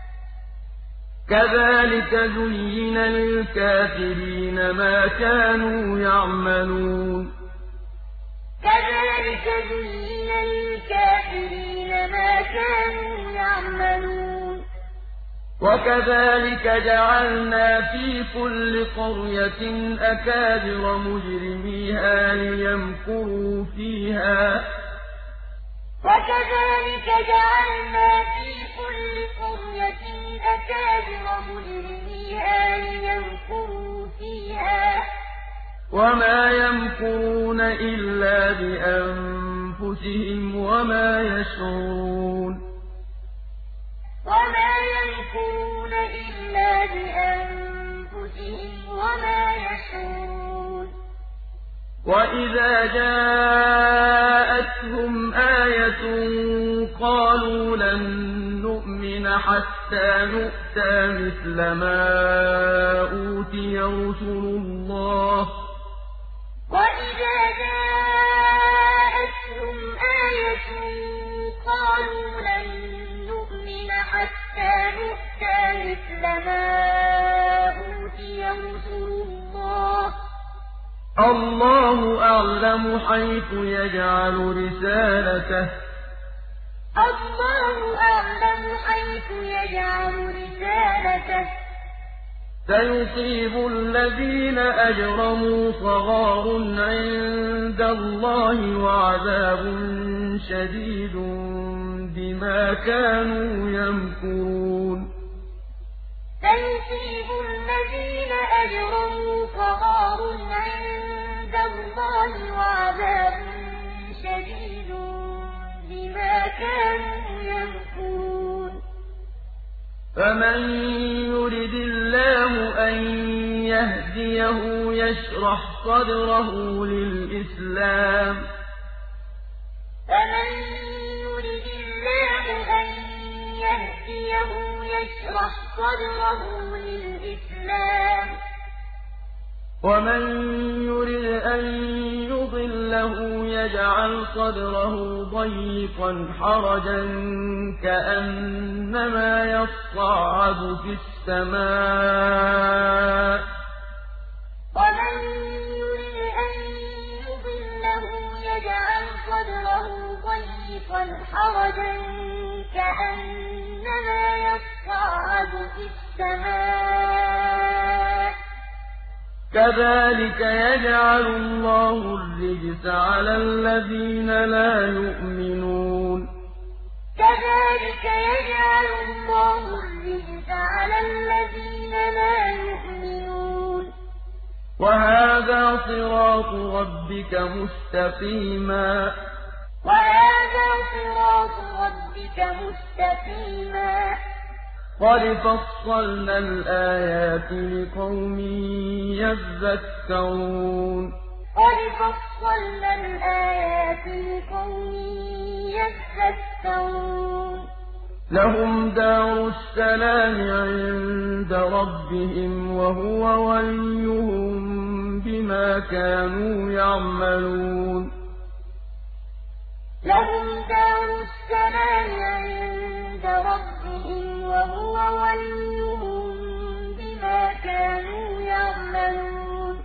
كذلك زين للكافرين ما كانوا يعملون
كَذَٰلِكَ زُيِّنَ لِلْكَافِرِينَ مَا كَانُوا يَعْمَلُونَ
وكذلك جعلنا في كل قرية أكابر مجرميها ليمكروا فيها
وَكَذَٰلِكَ جَعَلْنَا فِي كُلِّ قَرْيَةٍ أَكَابِرَ مُجْرِمِيهَا لِيَمْكُرُوا فِيهَا ۖ
وما يمكرون إلا بأنفسهم وما يشعرون
وَمَا يَمْكُرُونَ إِلَّا بِأَنفُسِهِمْ وَمَا يَشْعُرُونَ
وإذا جاءتهم آية قالوا لن نؤمن حتى نؤتى مثل ما أوتي رسل الله
وَإِذَا جَاءَتْهُمْ آيَةٌ قَالُوا لَن نُّؤْمِنَ حَتَّىٰ نُؤْتَىٰ مِثْلَ مَا أُوتِيَ رُسُلُ اللَّهِ ۘ
الله أعلم حيث يجعل رسالته سيصيب الذين أجرموا صغار عند الله وعذاب شديد بما كانوا يمكرون
سيصيب الذين أجرموا صغار عند الله وعذاب شديد بما كانوا يمكرون
فمن يرد الله أن يهديه يشرح صدره للإسلام
فمن يرد الله أن يهديه يشرح صدره للإسلام
ومن يرد أن يضله يجعل صدره ضيقا حرجا كأنما يصعد في السماء
ومن يرد أن يضله يجعل صدره ضيقا حرجا كأنما يصعد في السماء
كذلك يجعل الله الرجس على الذين لا يؤمنون
كذلك يجعل الله الرجس على الذين لا يؤمنون
وهذا صراط ربك مستقيما قد فصلنا الآيات لقوم يذكرون لهم دار السلام عند ربهم وهو وليهم بما كانوا يعملون
لهم دار السلام عند ربهم وهو وليهم بما كانوا يعملون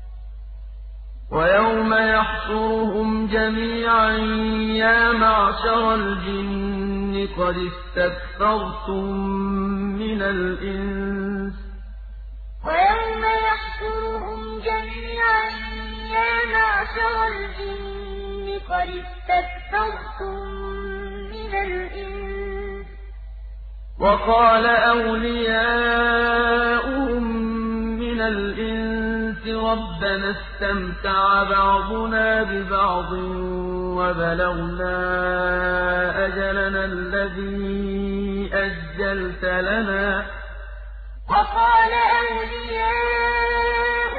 ويوم يحشرهم جميعا يا معشر الجن قد استكثرتم من الإنس
ويوم يحشرهم جميعا يا معشر الجن قد استكثرتم من الإنس
وقال أولياؤهم من الإنس ربنا استمتع بعضنا ببعض وبلغنا أجلنا الذي أجلت لنا
وقال أولياؤهم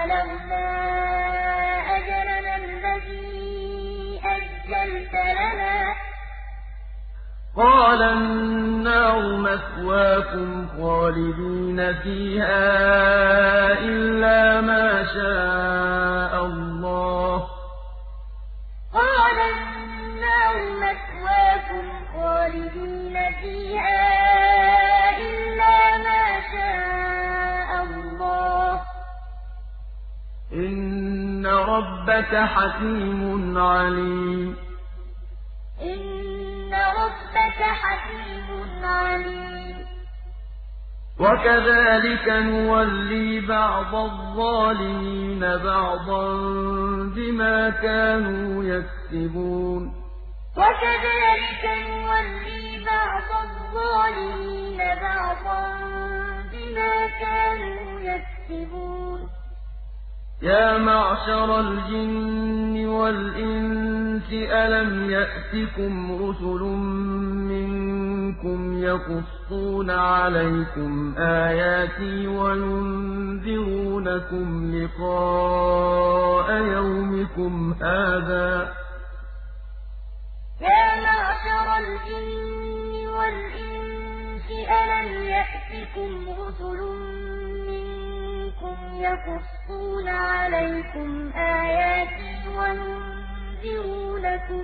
لولا أجلنا الذي أجلت لنا
قال النار مثواكم خالدين فيها إلا ما شاء الله
قال النار مثواكم خالدين فيها إلا ما شاء الله
إن ربك حكيم عليم
إن ربك حكيم عليم
وكذلك نولي بعض الظالمين بعضا بما كانوا يكسبون
وكذلك نولي بعض الظالمين بعضا بما كانوا يكسبون
يا معشر الجن والإنس ألم يأتكم رسل منكم يقصون عليكم آياتي وينذرونكم لقاء يومكم هذا
يا معشر الجن والإنس ألم يأتكم رسل منكم يقصون عليكم آياتي وينذرونكم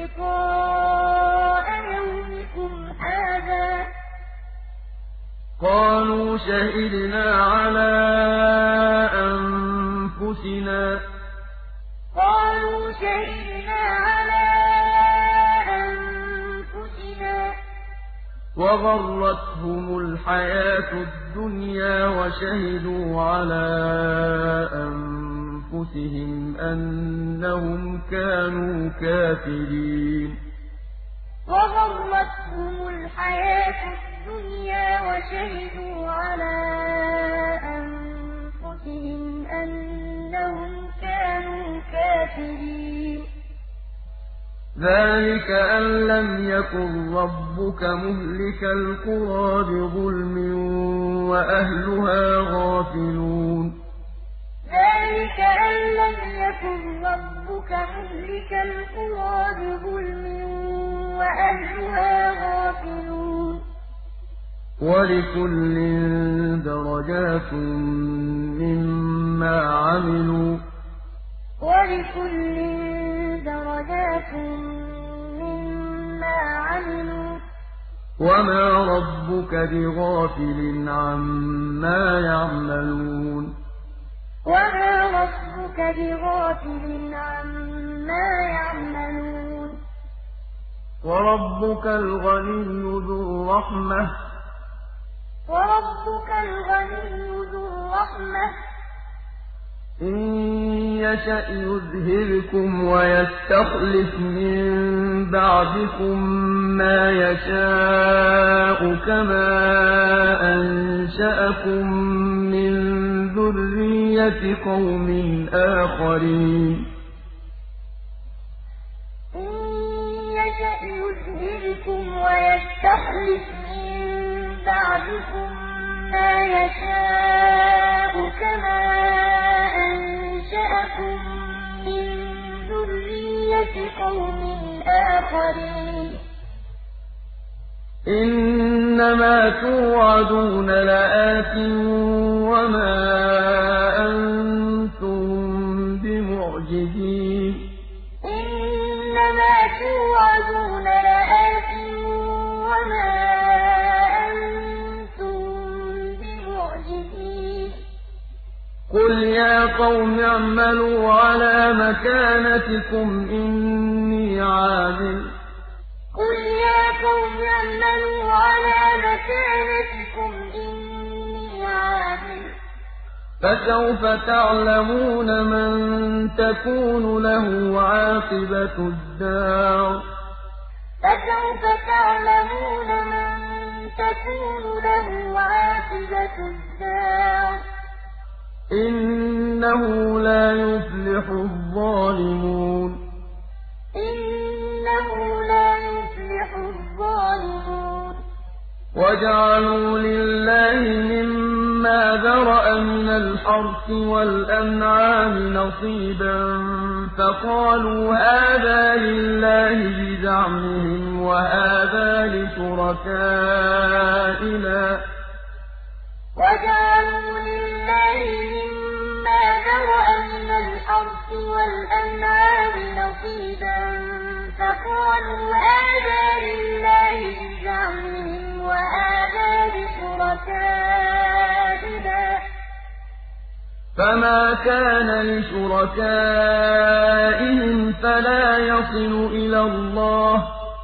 لقاء يومكم هذا
قالوا شهدنا على أنفسنا وغرتهم الحياة الدنيا وشهدوا على أنفسهم أنهم كانوا كافرين
وغرتهم الحياة الدنيا وشهدوا على أنفسهم أنهم كانوا كافرين
ذلك أن لم يكن ربك مهلك القرى بظلم وأهلها غافلون
ذلك أن لم يكن ربك مهلك القرى بظلم وأهلها غافلون
ولكل درجات مما عملوا وما ربك بغافل عما يعملون وربك الغني ذو الرحمة إن يشأ يذهبكم ويستخلف من بعدكم ما يشاء كما أنشأكم من ذرية قوم آخرين
إن يشأ يذهبكم ويستخلف من بعدكم ما يشاء كما أنشأكم من ذرية قوم آخرين
إنما توعدون لآت وما أنتم بمعجزين
إنما توعدون لآت وما
قل يا قوم اعملوا على مكانتكم إني عامل فسوف تعلمون من تكون له عاقبة الدار إنه لا يفلح الظالمون وجعلوا لله مما مِّمَّا ذَرَأَ مِنَ الْحَرْثِ وَالْأَنْعَامِ نَصِيبًا فَقَالُوا هَٰذَا لِلَّهِ بِزَعْمِهِمْ وَهَٰذَا لِشُرَكَائِنَا ۖ
وَجَعَلُوا لِلَّهِ مِمَّا ذَرَأَ مِنَ الْحَرْثِ وَالْأَنْعَامِ نَصِيبًا فَقَالُوا هَٰذَا لِلَّهِ بِزَعْمِهِمْ وَهَٰذَا لِشُرَكَائِنَا ۖ
فَمَا كَانَ لِشُرَكَائِهِمْ فَلَا يَصِلُ إِلَى اللَّهِ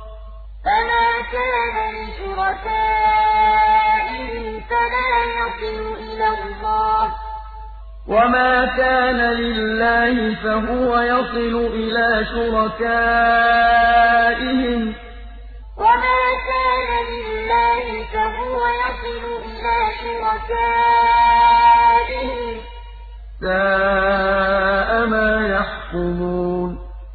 وَمَا كَانَ لِلَّهِ فَهُوَ يَصِلُ إِلَىٰ شُرَكَائِهِمْ سَاءَ مَا يَحْكُمُونَ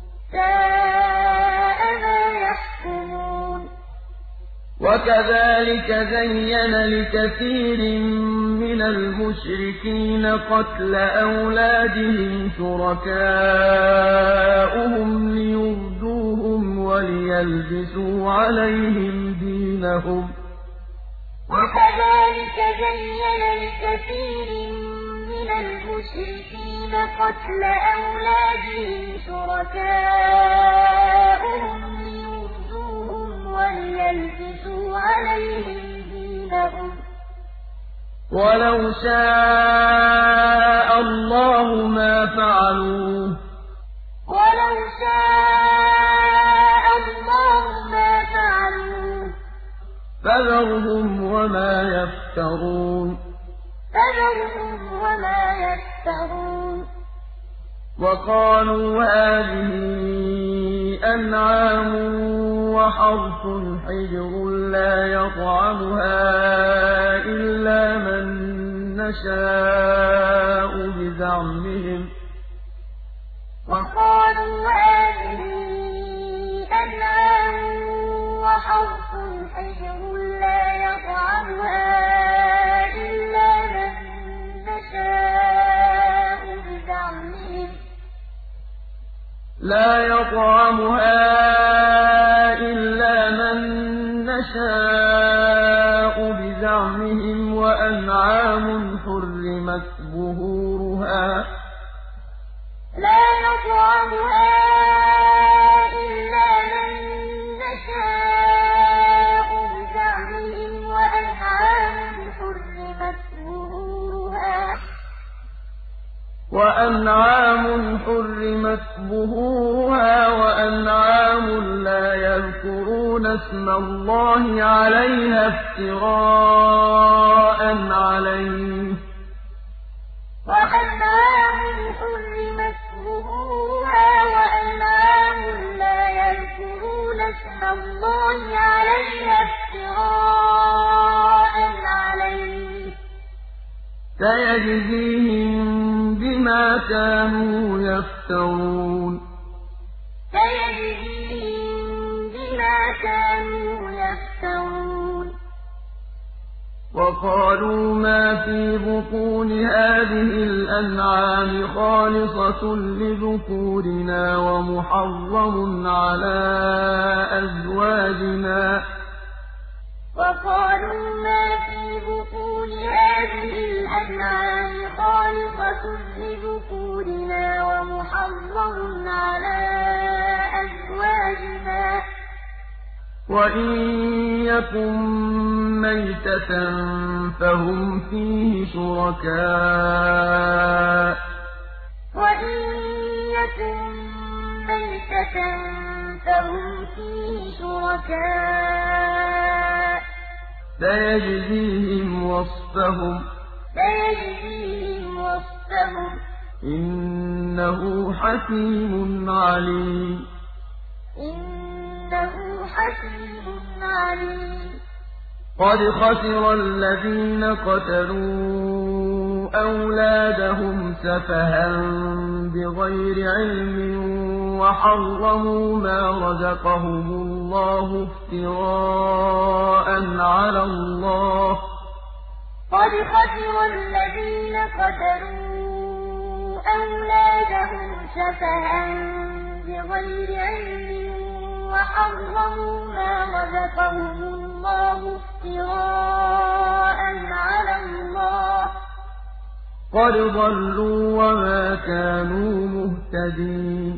وَكَذَٰلِكَ زَيَّنَ لِكَثِيرٍ مِّنَ الْمُشْرِكِينَ قَتْلَ أَوْلَادِهِمْ شُرَكَاؤُهُمْ لِيُرْدُوهُمْ وَلِيَلْبِسُوا عَلَيْهِمْ دِينَهُمْ ۖ
وَكَذَٰلِكَ زَيَّنَ لِكَثِيرٍ مِّنَ الْمُشْرِكِينَ قَتْلَ أَوْلَادِهِمْ شُرَكَاؤُهُمْ لِيُرْدُوهُمْ وَلِيَلْبِسُوا عَلَيْهِمْ دِينَهُمْ ۖ
وَلَوْ شَاءَ اللَّهُ مَا فَعَلُوهُ ۖ فَذَرْهُمْ وَمَا يَفْتَرُونَ وَقَالُوا هَٰذِهِ أَنْعَامٌ وَحَرْثٌ حِجْرٌ لَّا يَطْعَمُهَا إِلَّا مَن نَّشَاءُ بِزَعْمِهِمْ ۚ لَّا يَطْعَمُهَا إِلَّا مَن نَّشَاءُ بِزَعْمِهِمْ ۚ وَأَنْعَامٌ حُرِّمَتْ ظُهُورُهَا وَأَنْعَامٌ لَّا يَذْكُرُونَ اسْمَ اللَّهِ عَلَيْهَا افْتِرَاءً عَلَيْهِ ۚ سَيَجْزِيهِم بِمَا كَانُوا يَفْتَرُونَ وَقَالُوا مَا فِي بُطُونِ هَٰذِهِ الْأَنْعَامِ خَالِصَةٌ لِّذُكُورِنَا وَمُحَرَّمٌ عَلَىٰ أَزْوَاجِنَا ۖ وَإِن يَكُن مَّيْتَةً فَهُمْ فِيهِ شُرَكَاءُ سَيَجْزِيهِمْ وَصْفَهُمْ ۚ إِنَّهُ حَكِيمٌ عَلِيمٌ قَدْ خَسِرَ الَّذِينَ قَتَلُوا أَوْلَادَهُمْ سَفَهًا بِغَيْرِ عِلْمٍ وَحَرَّمُوا مَا رَزَقَهُمُ اللَّهُ افْتِرَاءً عَلَى اللَّهِ ۚ
قد خسر الذين قتلوا أولادهم سفها بغير علم وحرموا ما رزقهم الله افتراء على الله
قد ضلوا وما كانوا مهتدين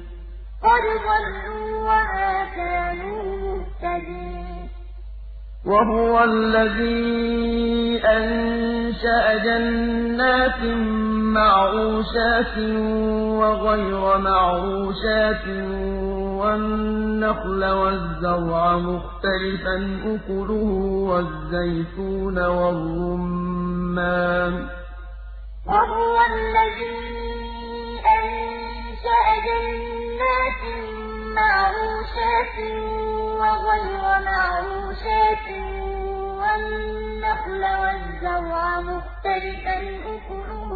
وهو الذي أنشأ جنات معروشات وغير معروشات والنخل والزرع مختلفا أكله والزيتون والرمان
وهو الذي أنشأ جنات معروشات وغير معروشات والنخل والزرع مختلفا أكله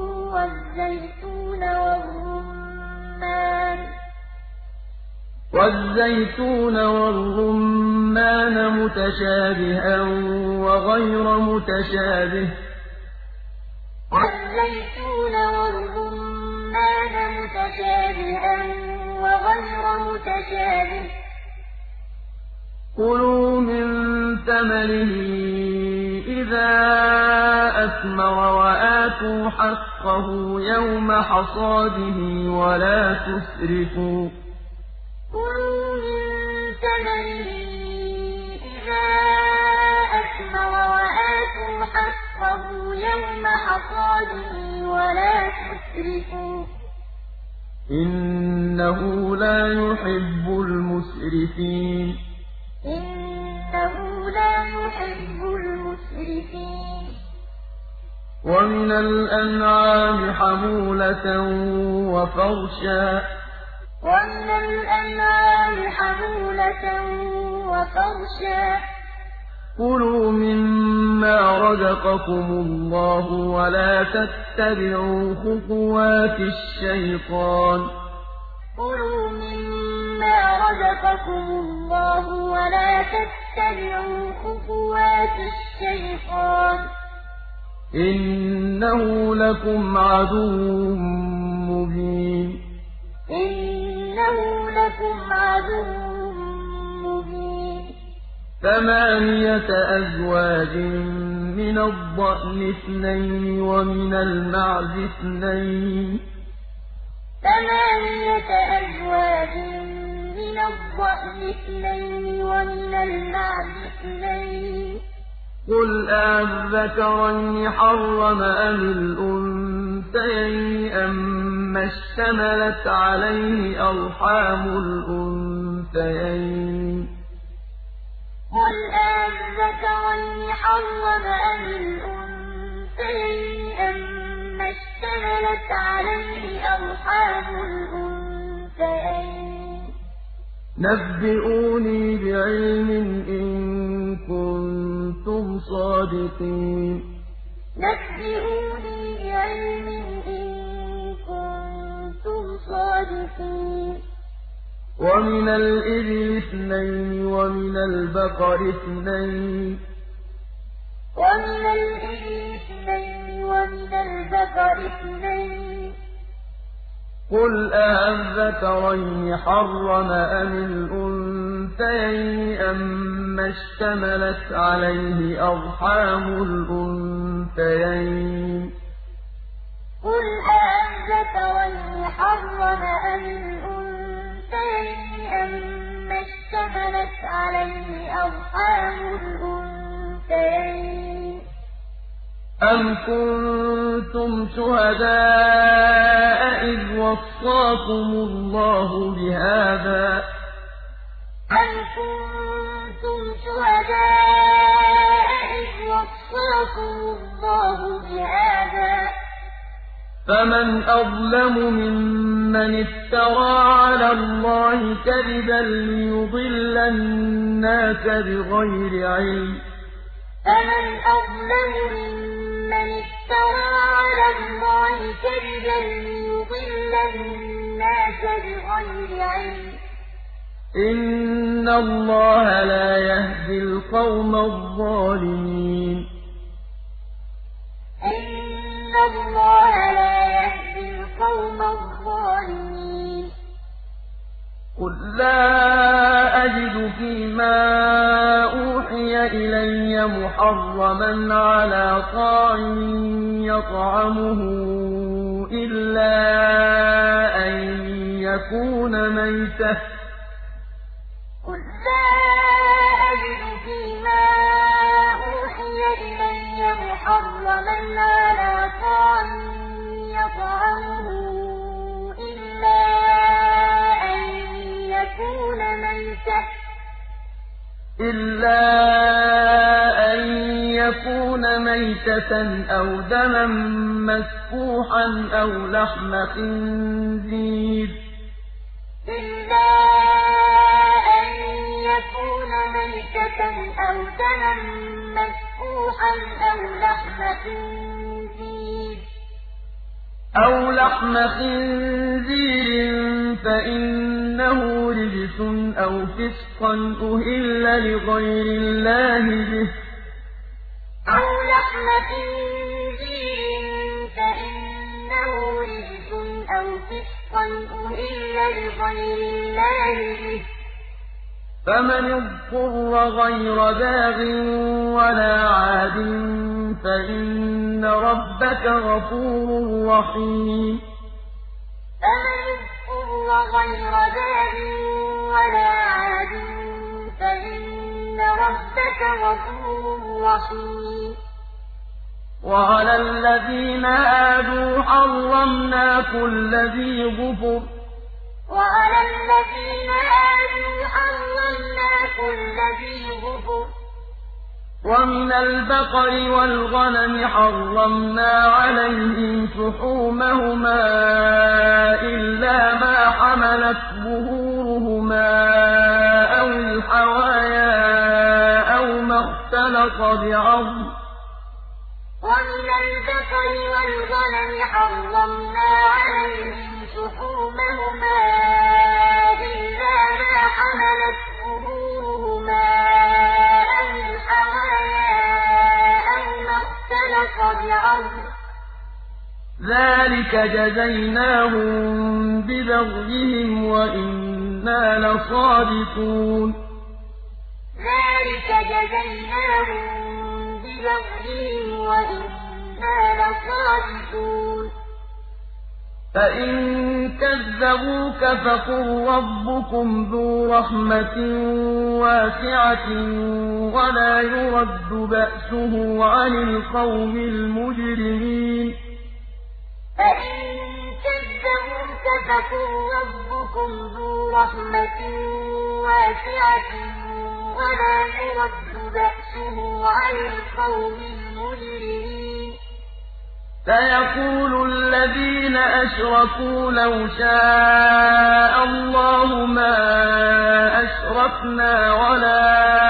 والزيتون والرمان متشابها وغير متشابه كلوا من ثمره إذا أثمر وآتوا حقه يوم حصاده ولا تسرفوا
كلوا من ثمره إذا أثمر وآتوا حقه يوم حصاده ولا تسرفوا
إنه لا يحب المسرفين ومن الأنعام حمولة وفرشا كلوا مما رزقكم الله ولا تتبعوا خطوات الشيطان إنه لكم عدو مبين ثمانية أزواج من الضأن اثنين ومن المعز اثنين قل أَذَكَرَيْنِ حرم أم الأنثيين أما اشتملت عليه أرحام الأنثيين
قل أَذَكَرَيْنِ حرم أم الأنثيين أما اشتملت عليه أرحام الأنثيين
نبئوني بعلم إن كنتم صادقين ومن الإبل اثنين ومن البقر اثنين قل أَذَكَرَيْنِ حرم أم الأنثيين أما اشتملت عليه أرحام الأنثيين
قل أَذَكَرَيْنِ حرم أم الأنثيين أما اشتملت عليه أرحام الأنثيين
أم كنتم شهداء إذ وصاكم الله بهذا فمن أظلم ممن افترى على الله كذبا ليضل الناس بغير علم إن الله لا يهدي القوم الظالمين
اللَّهَ لَا يَهْدِي الْقَوْمَ الظَّالِمِينَ
قُل لَّا أَجِدُ فِيمَا أُوحِيَ إِلَيَّ مُحَرَّمًا عَلَىٰ طَاعِمٍ يَطْعَمُهُ إِلَّا أَن يَكُونَ مَيْتَةً أَوْ دَمًا مَّسْفُوحًا أَوْ لَحْمَ خِنزِيرٍ فَإِنَّهُ رِجْسٌ أَوْ فِسْقًا أُهِلَّ لِغَيْرِ اللَّهِ بِهِ ۚ فَمَنِ اضْطُرَّ غَيْرَ بَاغٍ وَلَا عَادٍ فَإِنَّ رَبَّكَ غَفُورٌ رَّحِيمٌ وَعَلَى الَّذِينَ هَادُوا حَرَّمْنَا كُلَّ ذِي ظُفُرٍ ۖ وَمِنَ الْبَقَرِ وَالْغَنَمِ حَرَّمْنَا عَلَيْهِمْ شُحُومَهُمَا إِلَّا مَا حَمَلَتْ ظُهُورُهُمَا أَوِ الْحَوَايَا أَوْ مَا اخْتَلَطَ بِعَظْمٍ ۚ ذَٰلِكَ جَزَيْنَاهُم بِبَغْيِهِمْ وَإِنَّا لَصَادِقُونَ فَإِن كَذَّبُوكَ فَقُل رَّبُّكُمْ ذُو رَحْمَةٍ وَاسِعَةٍ وَلَا يُرَدُّ بَأْسُهُ عَنِ الْقَوْمِ الْمُجْرِمِينَ سَيَقُولُ الَّذِينَ أَشْرَكُوا لَوْ شَاءَ اللَّهُ مَا أَشْرَكْنَا وَلَا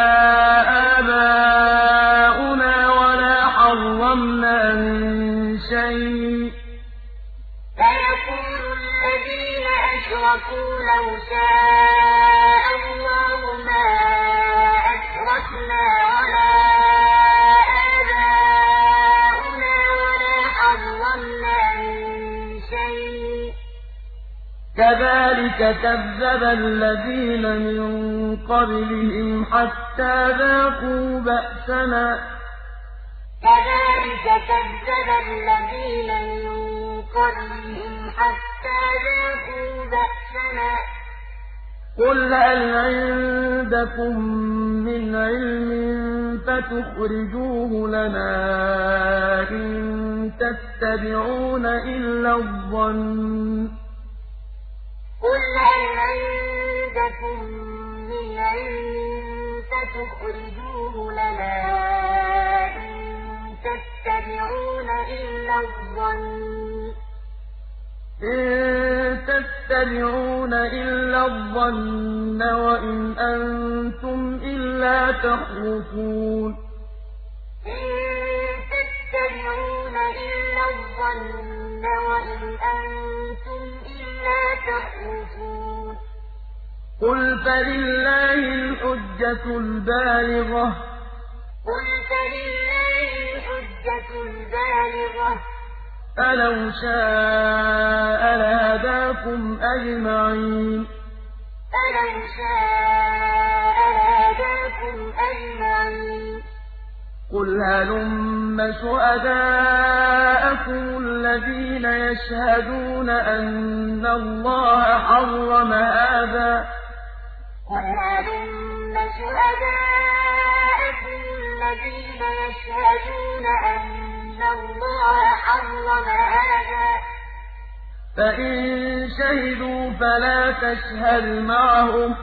آبَاؤُنَا وَلَا حَرَّمْنَا مِن شَيْءٍ ۚ كَذَٰلِكَ كَذَّبَ الَّذِينَ مِن قَبْلِهِمْ حَتَّىٰ ذَاقُوا بَأْسَنَا ۗ قُلْ هَلْ عِندَكُم مِّنْ عِلْمٍ فَتُخْرِجُوهُ لَنَا ۖ إِن تَتَّبِعُونَ إِلَّا الظَّنَّ وَإِنْ أَنتُمْ إِلَّا تَخْرُصُونَ قُلْ فَلِلَّهِ الْحُجَّةُ الْبَالِغَةُ ۖ أَلَوْ شَاءَ لَهَدَاكُمْ أَجْمَعِينَ
أَلَوْ شَاءَ لَهَدَاكُمْ أَجْمَعِينَ
قُلْ هَلُمَّ شُهَدَاءَكُمُ الَّذِينَ يَشْهَدُونَ أَنَّ اللَّهَ حَرَّمَ هَٰذَا ۖ
قُلْ هَلُمَّ شُهَدَاءَكُمُ الَّذِينَ يَشْهَدُونَ أَنَّ اللَّهَ حَرَّمَ هَٰذَا ۖ
فَإِن شَهِدُوا فَلَا تَشْهَدْ مَعَهُمْ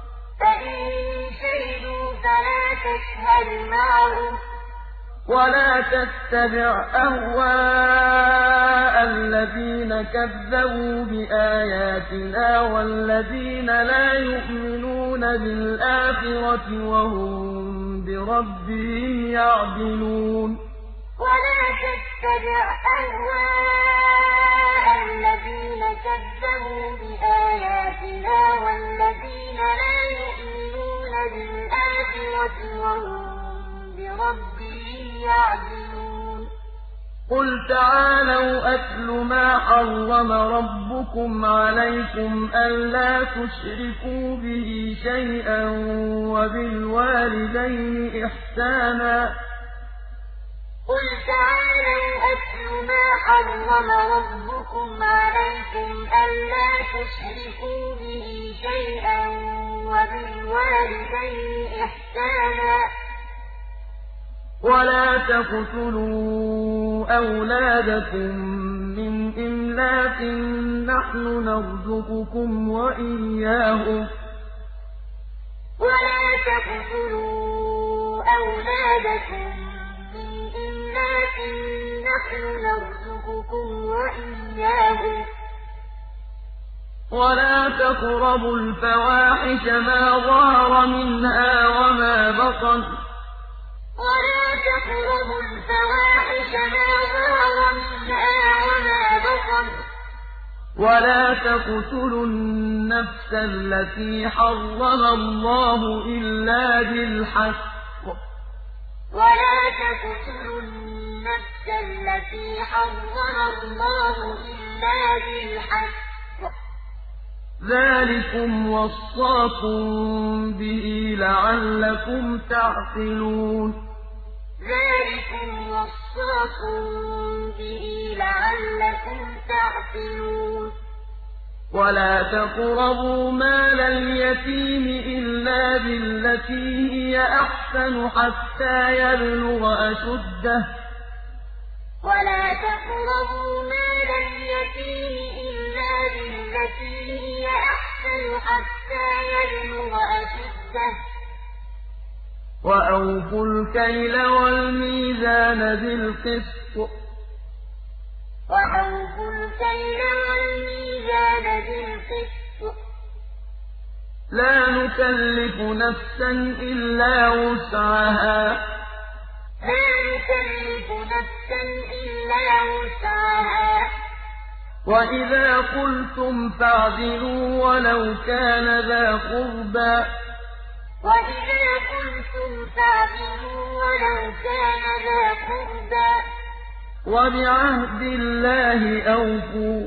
وَلَا تَتَّبِعْ أَهْوَاءَ الَّذِينَ كَذَّبُوا بِآيَاتِنَا وَالَّذِينَ لا يُؤْمِنُونَ بِالْآخِرَةِ وَهُم بِرَبِّهِمْ يَعْدِلُونَ
وَلَا تَتَّبِعْ أَهْوَاءَ الَّذِينَ كَذَّبُوا بِآيَاتِنَا وَالَّذِينَ لَا يُؤْمِنُونَ بِالْآخِرَةِ وَهُم بِرَبِّهِمْ يَعْدِلُونَ
قُلْ تَعَالَوْا أَتْلُ مَا حَرَّمَ رَبُّكُمْ عَلَيْكُمْ أَلَّا تُشْرِكُوا بِهِ شَيْئًا وَبِالْوَالِدَيْنِ إِحْسَانًا
قُلْ تَعَالَوْا أَتْلُ مَا حَرَّمَ رَبُّكُمْ عَلَيْكُمْ أَلَّا تُشْرِكُوا بِهِ شَيْئًا وَبِالْوَالِدَيْنِ إِحْسَانًا
وَلَا تَقْتُلُوا أَوْلَادَكُم مِّنْ إِمْلَاقٍ ۖ نَّحْنُ نَرْزُقُكُمْ وَإِيَّاهُمْ ۖ
وَلَا تَقْتُلُوا أَوْلَادَكُم مِّنْ إِمْلَاقٍ ۖ نَّحْنُ نَرْزُقُكُمْ وَإِيَّاهُمْ ۖ
وَلَا تَقْرَبُوا الْفَوَاحِشَ مَا ظَهَرَ مِنْهَا وَمَا بَطَنَ ۖ
وَلَا تَقْرَبُوا الْفَوَاحِشَ مَا ظَهَرَ مِنْهَا وَمَا بَطَنَ ۖ
وَلَا تَقْتُلُوا النَّفْسَ الَّتِي حَرَّمَ اللَّهُ إِلَّا بِالْحَقِّ ۗ
وَلَا تَقْتُلُوا النَّفْسَ الَّتِي حَرَّمَ اللَّهُ إِلَّا بِالْحَقِّ ۗ
ذَٰلِكُمْ وَصَّاكُم بِهِ لَعَلَّكُمْ تَعْقِلُونَ
ذَٰلِكُمْ وَصَّاكُم بِهِ لَعَلَّكُمْ تَعْقِلُونَ
وَلَا تَقْرَبُوا مَالَ الْيَتِيمِ إِلَّا بِالَّتِي هِيَ أَحْسَنُ حَتَّىٰ يَبْلُغَ أَشُدَّهُ ۖ
وَلَا تَقْرَبُوا مَالَ الْيَتِيمِ إِلَّا بِالَّتِي هِيَ أَحْسَنُ حَتَّىٰ يَبْلُغَ أَشُدَّهُ ۖ
وَأَوْفُوا الْكَيْلَ وَالْمِيزَانَ بِالْقِسْطِ ۖ لَا نُكَلِّفُ نَفْسًا إِلَّا وُسْعَهَا ۖ وَإِذَا قُلْتُمْ فَاعْدِلُوا وَلَوْ كَانَ ذَا قُرْبَىٰ ۖ وَبِعَهْدِ اللَّهِ أَوْفُوا ۚ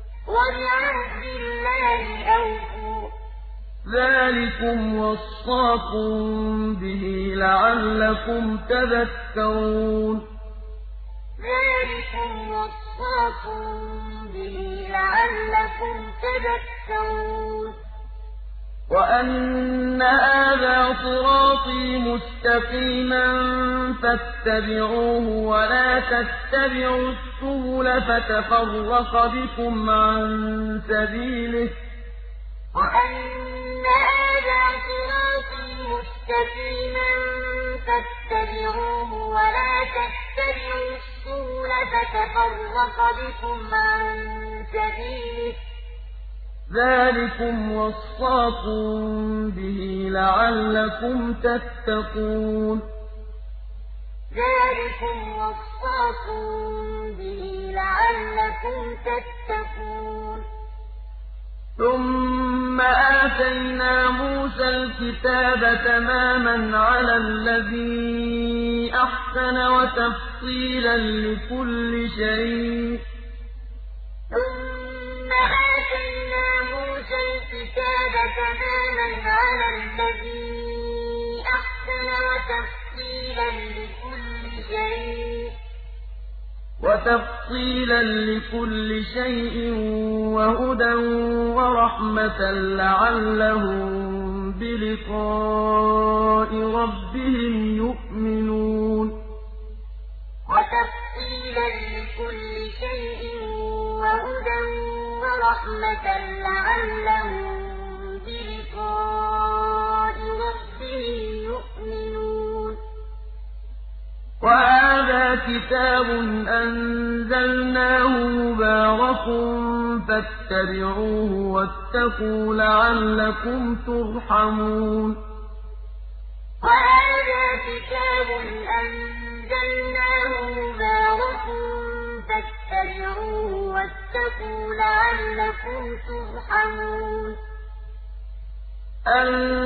ذَٰلِكُمْ وَصَّاكُم بِهِ لَعَلَّكُمْ تَذَكَّرُونَ
ذَٰلِكُمْ وَصَّاكُم بِهِ لَعَلَّكُمْ تَذَكَّرُونَ
وَأَنَّ هَٰذَا صِرَاطِي مُسْتَقِيمًا فَاتَّبِعُوهُ وَلَا تَتَّبِعُوا السُّبُلَ فَتَفَرَّقَ بِكُمْ عَن سَبِيلِهِ ۚ
وَأَنَّ هَٰذَا صِرَاطِي مُسْتَقِيمًا فَاتَّبِعُوهُ وَلَا تَتَّبِعُوا السُّبُلَ فَتَفَرَّقَ بِكُمْ عَن سَبِيلِهِ ۚ
ذَٰلِكُمْ وَصَّاكُم بِهِ لَعَلَّكُمْ تَتَّقُونَ
ذَٰلِكُمْ وَصَّاكُم بِهِ لَعَلَّكُمْ تَتَّقُونَ
ثُمَّ آتَيْنَا مُوسَى الْكِتَابَ تَمَامًا عَلَى الَّذِي أَحْسَنَ وَتَفْصِيلًا لِّكُلِّ شَيْءٍ
تماما على الذي أحسن
وتفصيلا لكل شيء وهدى ورحمة لعلهم بلقاء ربهم يؤمنون
وتفصيلا لكل شيء وهدى ورحمة لعلهم بلقاء ربهم يؤمنون
وهذا كتاب أنزلناه مبارك فاتبعوه واتقوا لعلكم ترحمون
وهذا كتاب أنزلناه مبارك فاتبعوه واتقوا لعلكم ترحمون
أن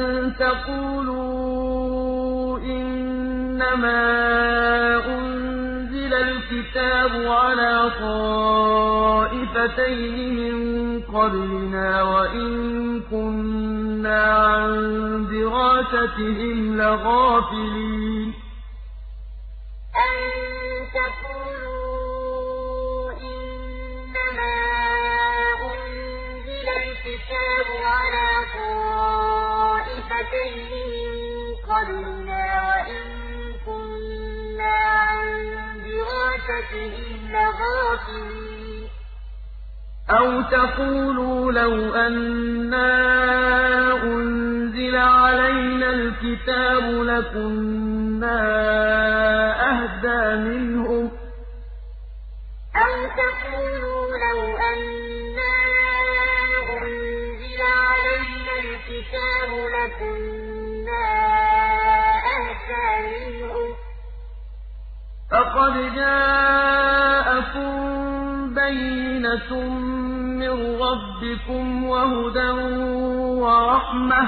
تقولوا إنما أنزل الكتاب على طائفتين من قبلنا وإن كنا عن دراستهم لغافلين
أن تقولوا إنما أنزل الكتاب على طائفتين من قبلنا وإن كنا عن دراستهم لغافلين
أو تقولوا لو أنا أنزل علينا الكتاب لكنا أهدى منهم
أو تقولوا لو أنا أنزل علينا الكتاب لكنا أهدى منهم
فقد جاءكم بينة من ربكم وهدى ورحمة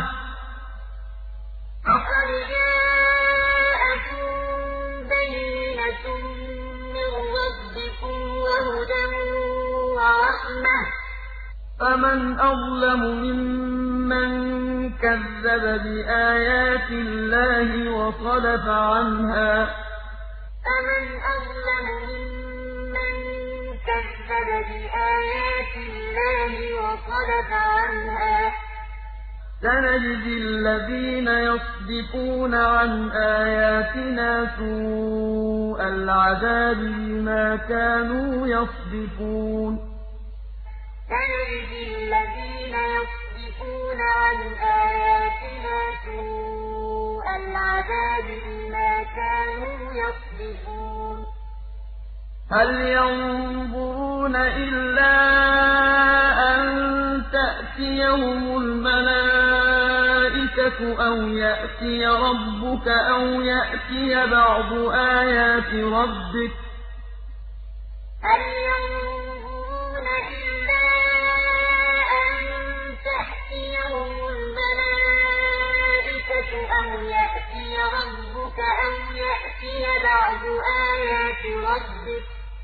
فقد جاءكم بينة من ربكم وهدى ورحمة
فمن أظلم ممن كذب بآيات الله وصدف عنها
فمن أظلم ممن كذب بآيات الله وصدف عنها
سنجزي الذين يصدفون عن آياتنا سوء العذاب بما كانوا يصدفون
سنجزي الذين يصدفون عن آياتنا سوء العذاب بما كانوا يصدفون
هل ينظرون إلا أن تأتيهم الملائكة أو يأتي ربك أو يأتي بعض آيات ربك
هل ينظرون إلا أن تأتيهم الملائكة أو يأتي ربك أو يأتي بعض آيات ربك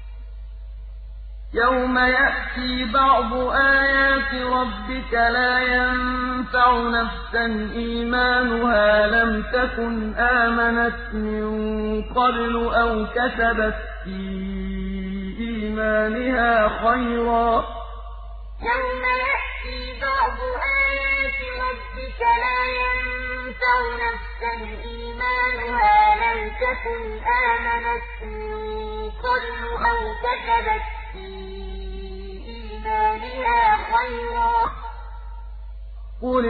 يوم يأتي بعض آيات ربك لا ينفع نفسا إيمانها لم تكن آمنت من قبل أو كسبت في إيمانها خيرا
يوم يأتي بعض آيات ربك لا ينفع نفسا إيمانها لم تكن آمنت من قبل أو كسبت في إيمانها خيرا
قل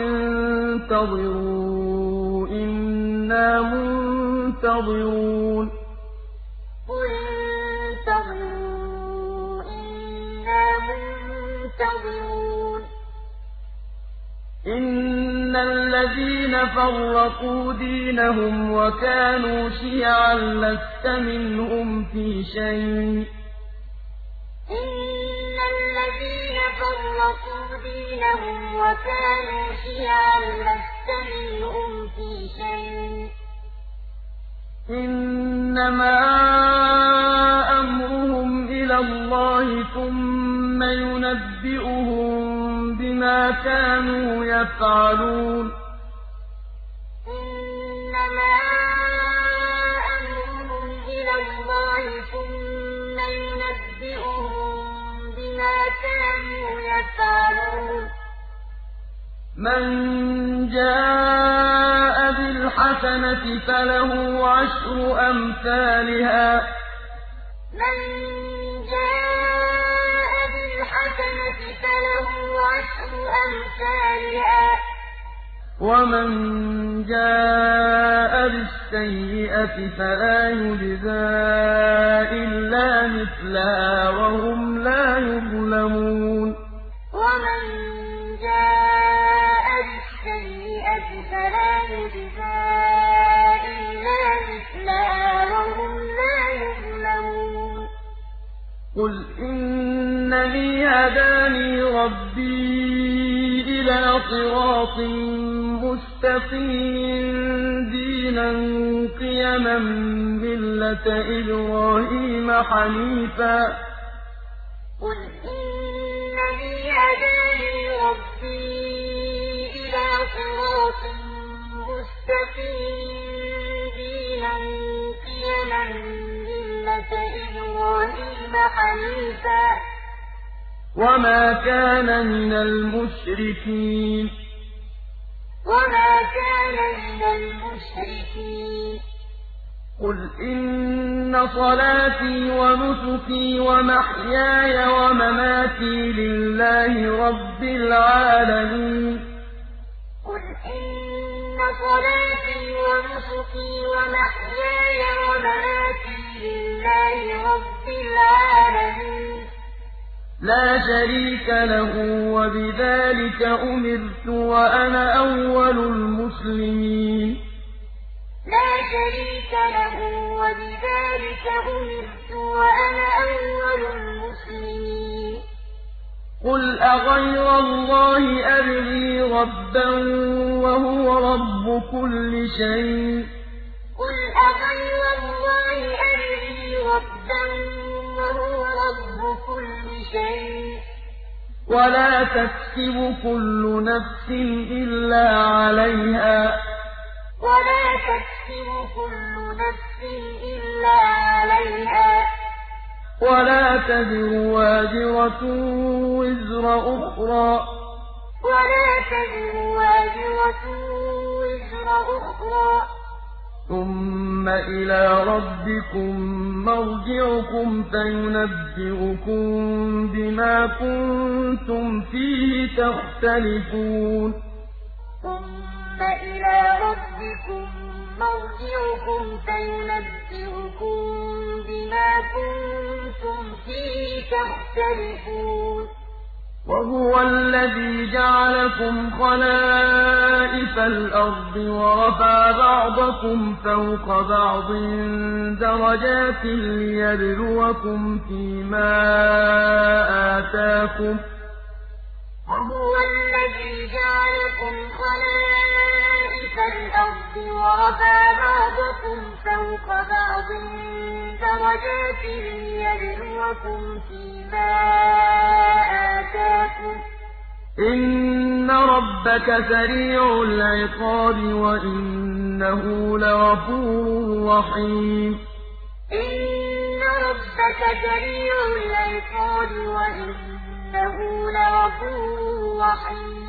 انتظروا إنا منتظرون
قل انتظروا إنا منتظرون
إن الذين فرقوا دينهم وكانوا شيعا لست منهم في شيء
إن الذين فرقوا دينهم وكانوا شيعا لست منهم في شيء
إِنَّمَا أَمْرُهُمْ إِلَى اللَّهِ ثُمَّ يُنَبِّئُهُم بِمَا كَانُوا يَفْعَلُونَ
إِنَّمَا أَمْرُهُمْ إِلَى اللَّهِ ثُمَّ يُنَبِّئُهُم بِمَا كَانُوا يَفْعَلُونَ
مَن جَاءَ بِالْحَسَنَةِ فَلَهُ عَشْرُ أَمْثَالِهَا ۖ
مَن جَاءَ بِالْحَسَنَةِ فَلَهُ عَشْرُ أَمْثَالِهَا ۖ
وَمَن جَاءَ بِالسَّيِّئَةِ فَلَا يُجْزَىٰ إِلَّا مِثْلَهَا وَهُمْ لَا يُظْلَمُونَ
وَمَن جَاءَ بِالسَّيِّئَةِ فَلَا يُجْزَىٰ إِلَّا مِثْلَهَا وَهُمْ لَا يُظْلَمُونَ
قُلْ إِنَّنِي هَدَانِي رَبِّي إِلَىٰ صِرَاطٍ مُّسْتَقِيمٍ دِينًا قِيَمًا مِّلَّةَ إِبْرَاهِيمَ حَنِيفًا ۖ
قُلْ إِنَّنِي هَدَانِي رَبِّي إِلَىٰ صِرَاطٍ مُّسْتَقِيمٍ دِينًا قِيَمًا مِّلَّةَ إِبْرَاهِيمَ حَنِيفًا ۖ
وَمَا كَانَ مِنَ الْمُشْرِكِينَ
وَمَا كَانَ مِنَ الْمُشْرِكِينَ
قُلْ إِنَّ صَلَاتِي وَنُسُكِي وَمَحْيَايَ وَمَمَاتِي لِلَّهِ رَبِّ الْعَالَمِينَ
قُلْ إِنَّ صَلَاتِي وَنُسُكِي وَمَحْيَايَ وَمَمَاتِي لِلَّهِ رَبِّ الْعَالَمِينَ
لَا شَرِيكَ لَهُ ۖ وَبِذَٰلِكَ أُمِرْتُ وَأَنَا أَوَّلُ الْمُسْلِمِينَ
لَا شَرِيكَ لَهُ ۖ وَبِذَٰلِكَ أُمِرْتُ وَأَنَا أَوَّلُ الْمُسْلِمِينَ
قُلْ أَغَيْرَ اللَّهِ أَبْغِي رَبًّا وَهُوَ رَبُّ كُلِّ شَيْءٍ ۚ
قُلْ أَغَيْرَ اللَّهِ أَبْغِي رَبًّا وَهُوَ رَبُّ كُلِّ شَيْءٍ ۚ
وَلَا تَكْسِبُ كُلُّ نَفْسٍ إِلَّا عَلَيْهَا ۚ
وَلَا تَكْسِبُ كُلُّ نَفْسٍ إِلَّا عَلَيْهَا ۚ
وَلَا تَزِرُ وَازِرَةٌ وِزْرَ أُخْرَىٰ ۚ
وَلَا تَزِرُ وَازِرَةٌ وِزْرَ أُخْرَىٰ ۚ
ثُمَّ إِلَىٰ رَبِّكُم مَّرْجِعُكُمْ فَيُنَبِّئُكُم بِمَا كُنتُمْ فِيهِ تَخْتَلِفُونَ
ثُمَّ إِلَىٰ رَبِّكُم مَّرْجِعُكُمْ فَيُنَبِّئُكُم بِمَا كُنتُمْ فِيهِ تَخْتَلِفُونَ
وَهُوَ الَّذِي جَعَلَكُمْ خَلَائِفَ الْأَرْضِ وَرَفَعَ بَعْضَكُمْ فَوْقَ بَعْضٍ دَرَجَاتٍ لِّيَبْلُوَكُمْ فِي مَا آتَاكُمْ ۗ
وَهُوَ الَّذِي جَعَلَكُمْ خَلَائِفَ الْأَرْضِ وَرَفَعَ بَعْضَكُمْ فَوْقَ بَعْضٍ دَرَجَاتٍ لِّيَبْلُوَكُمْ فِي مَا آتَاكُمْ ۗ
إِنَّ رَبَّكَ سَرِيعُ الْعِقَابِ وَإِنَّهُ لَغَفُورٌ رَّحِيمٌ
إِنَّ رَبَّكَ سَرِيعُ الْعِقَابِ وَإِنَّهُ لَغَفُورٌ رَّحِيمٌ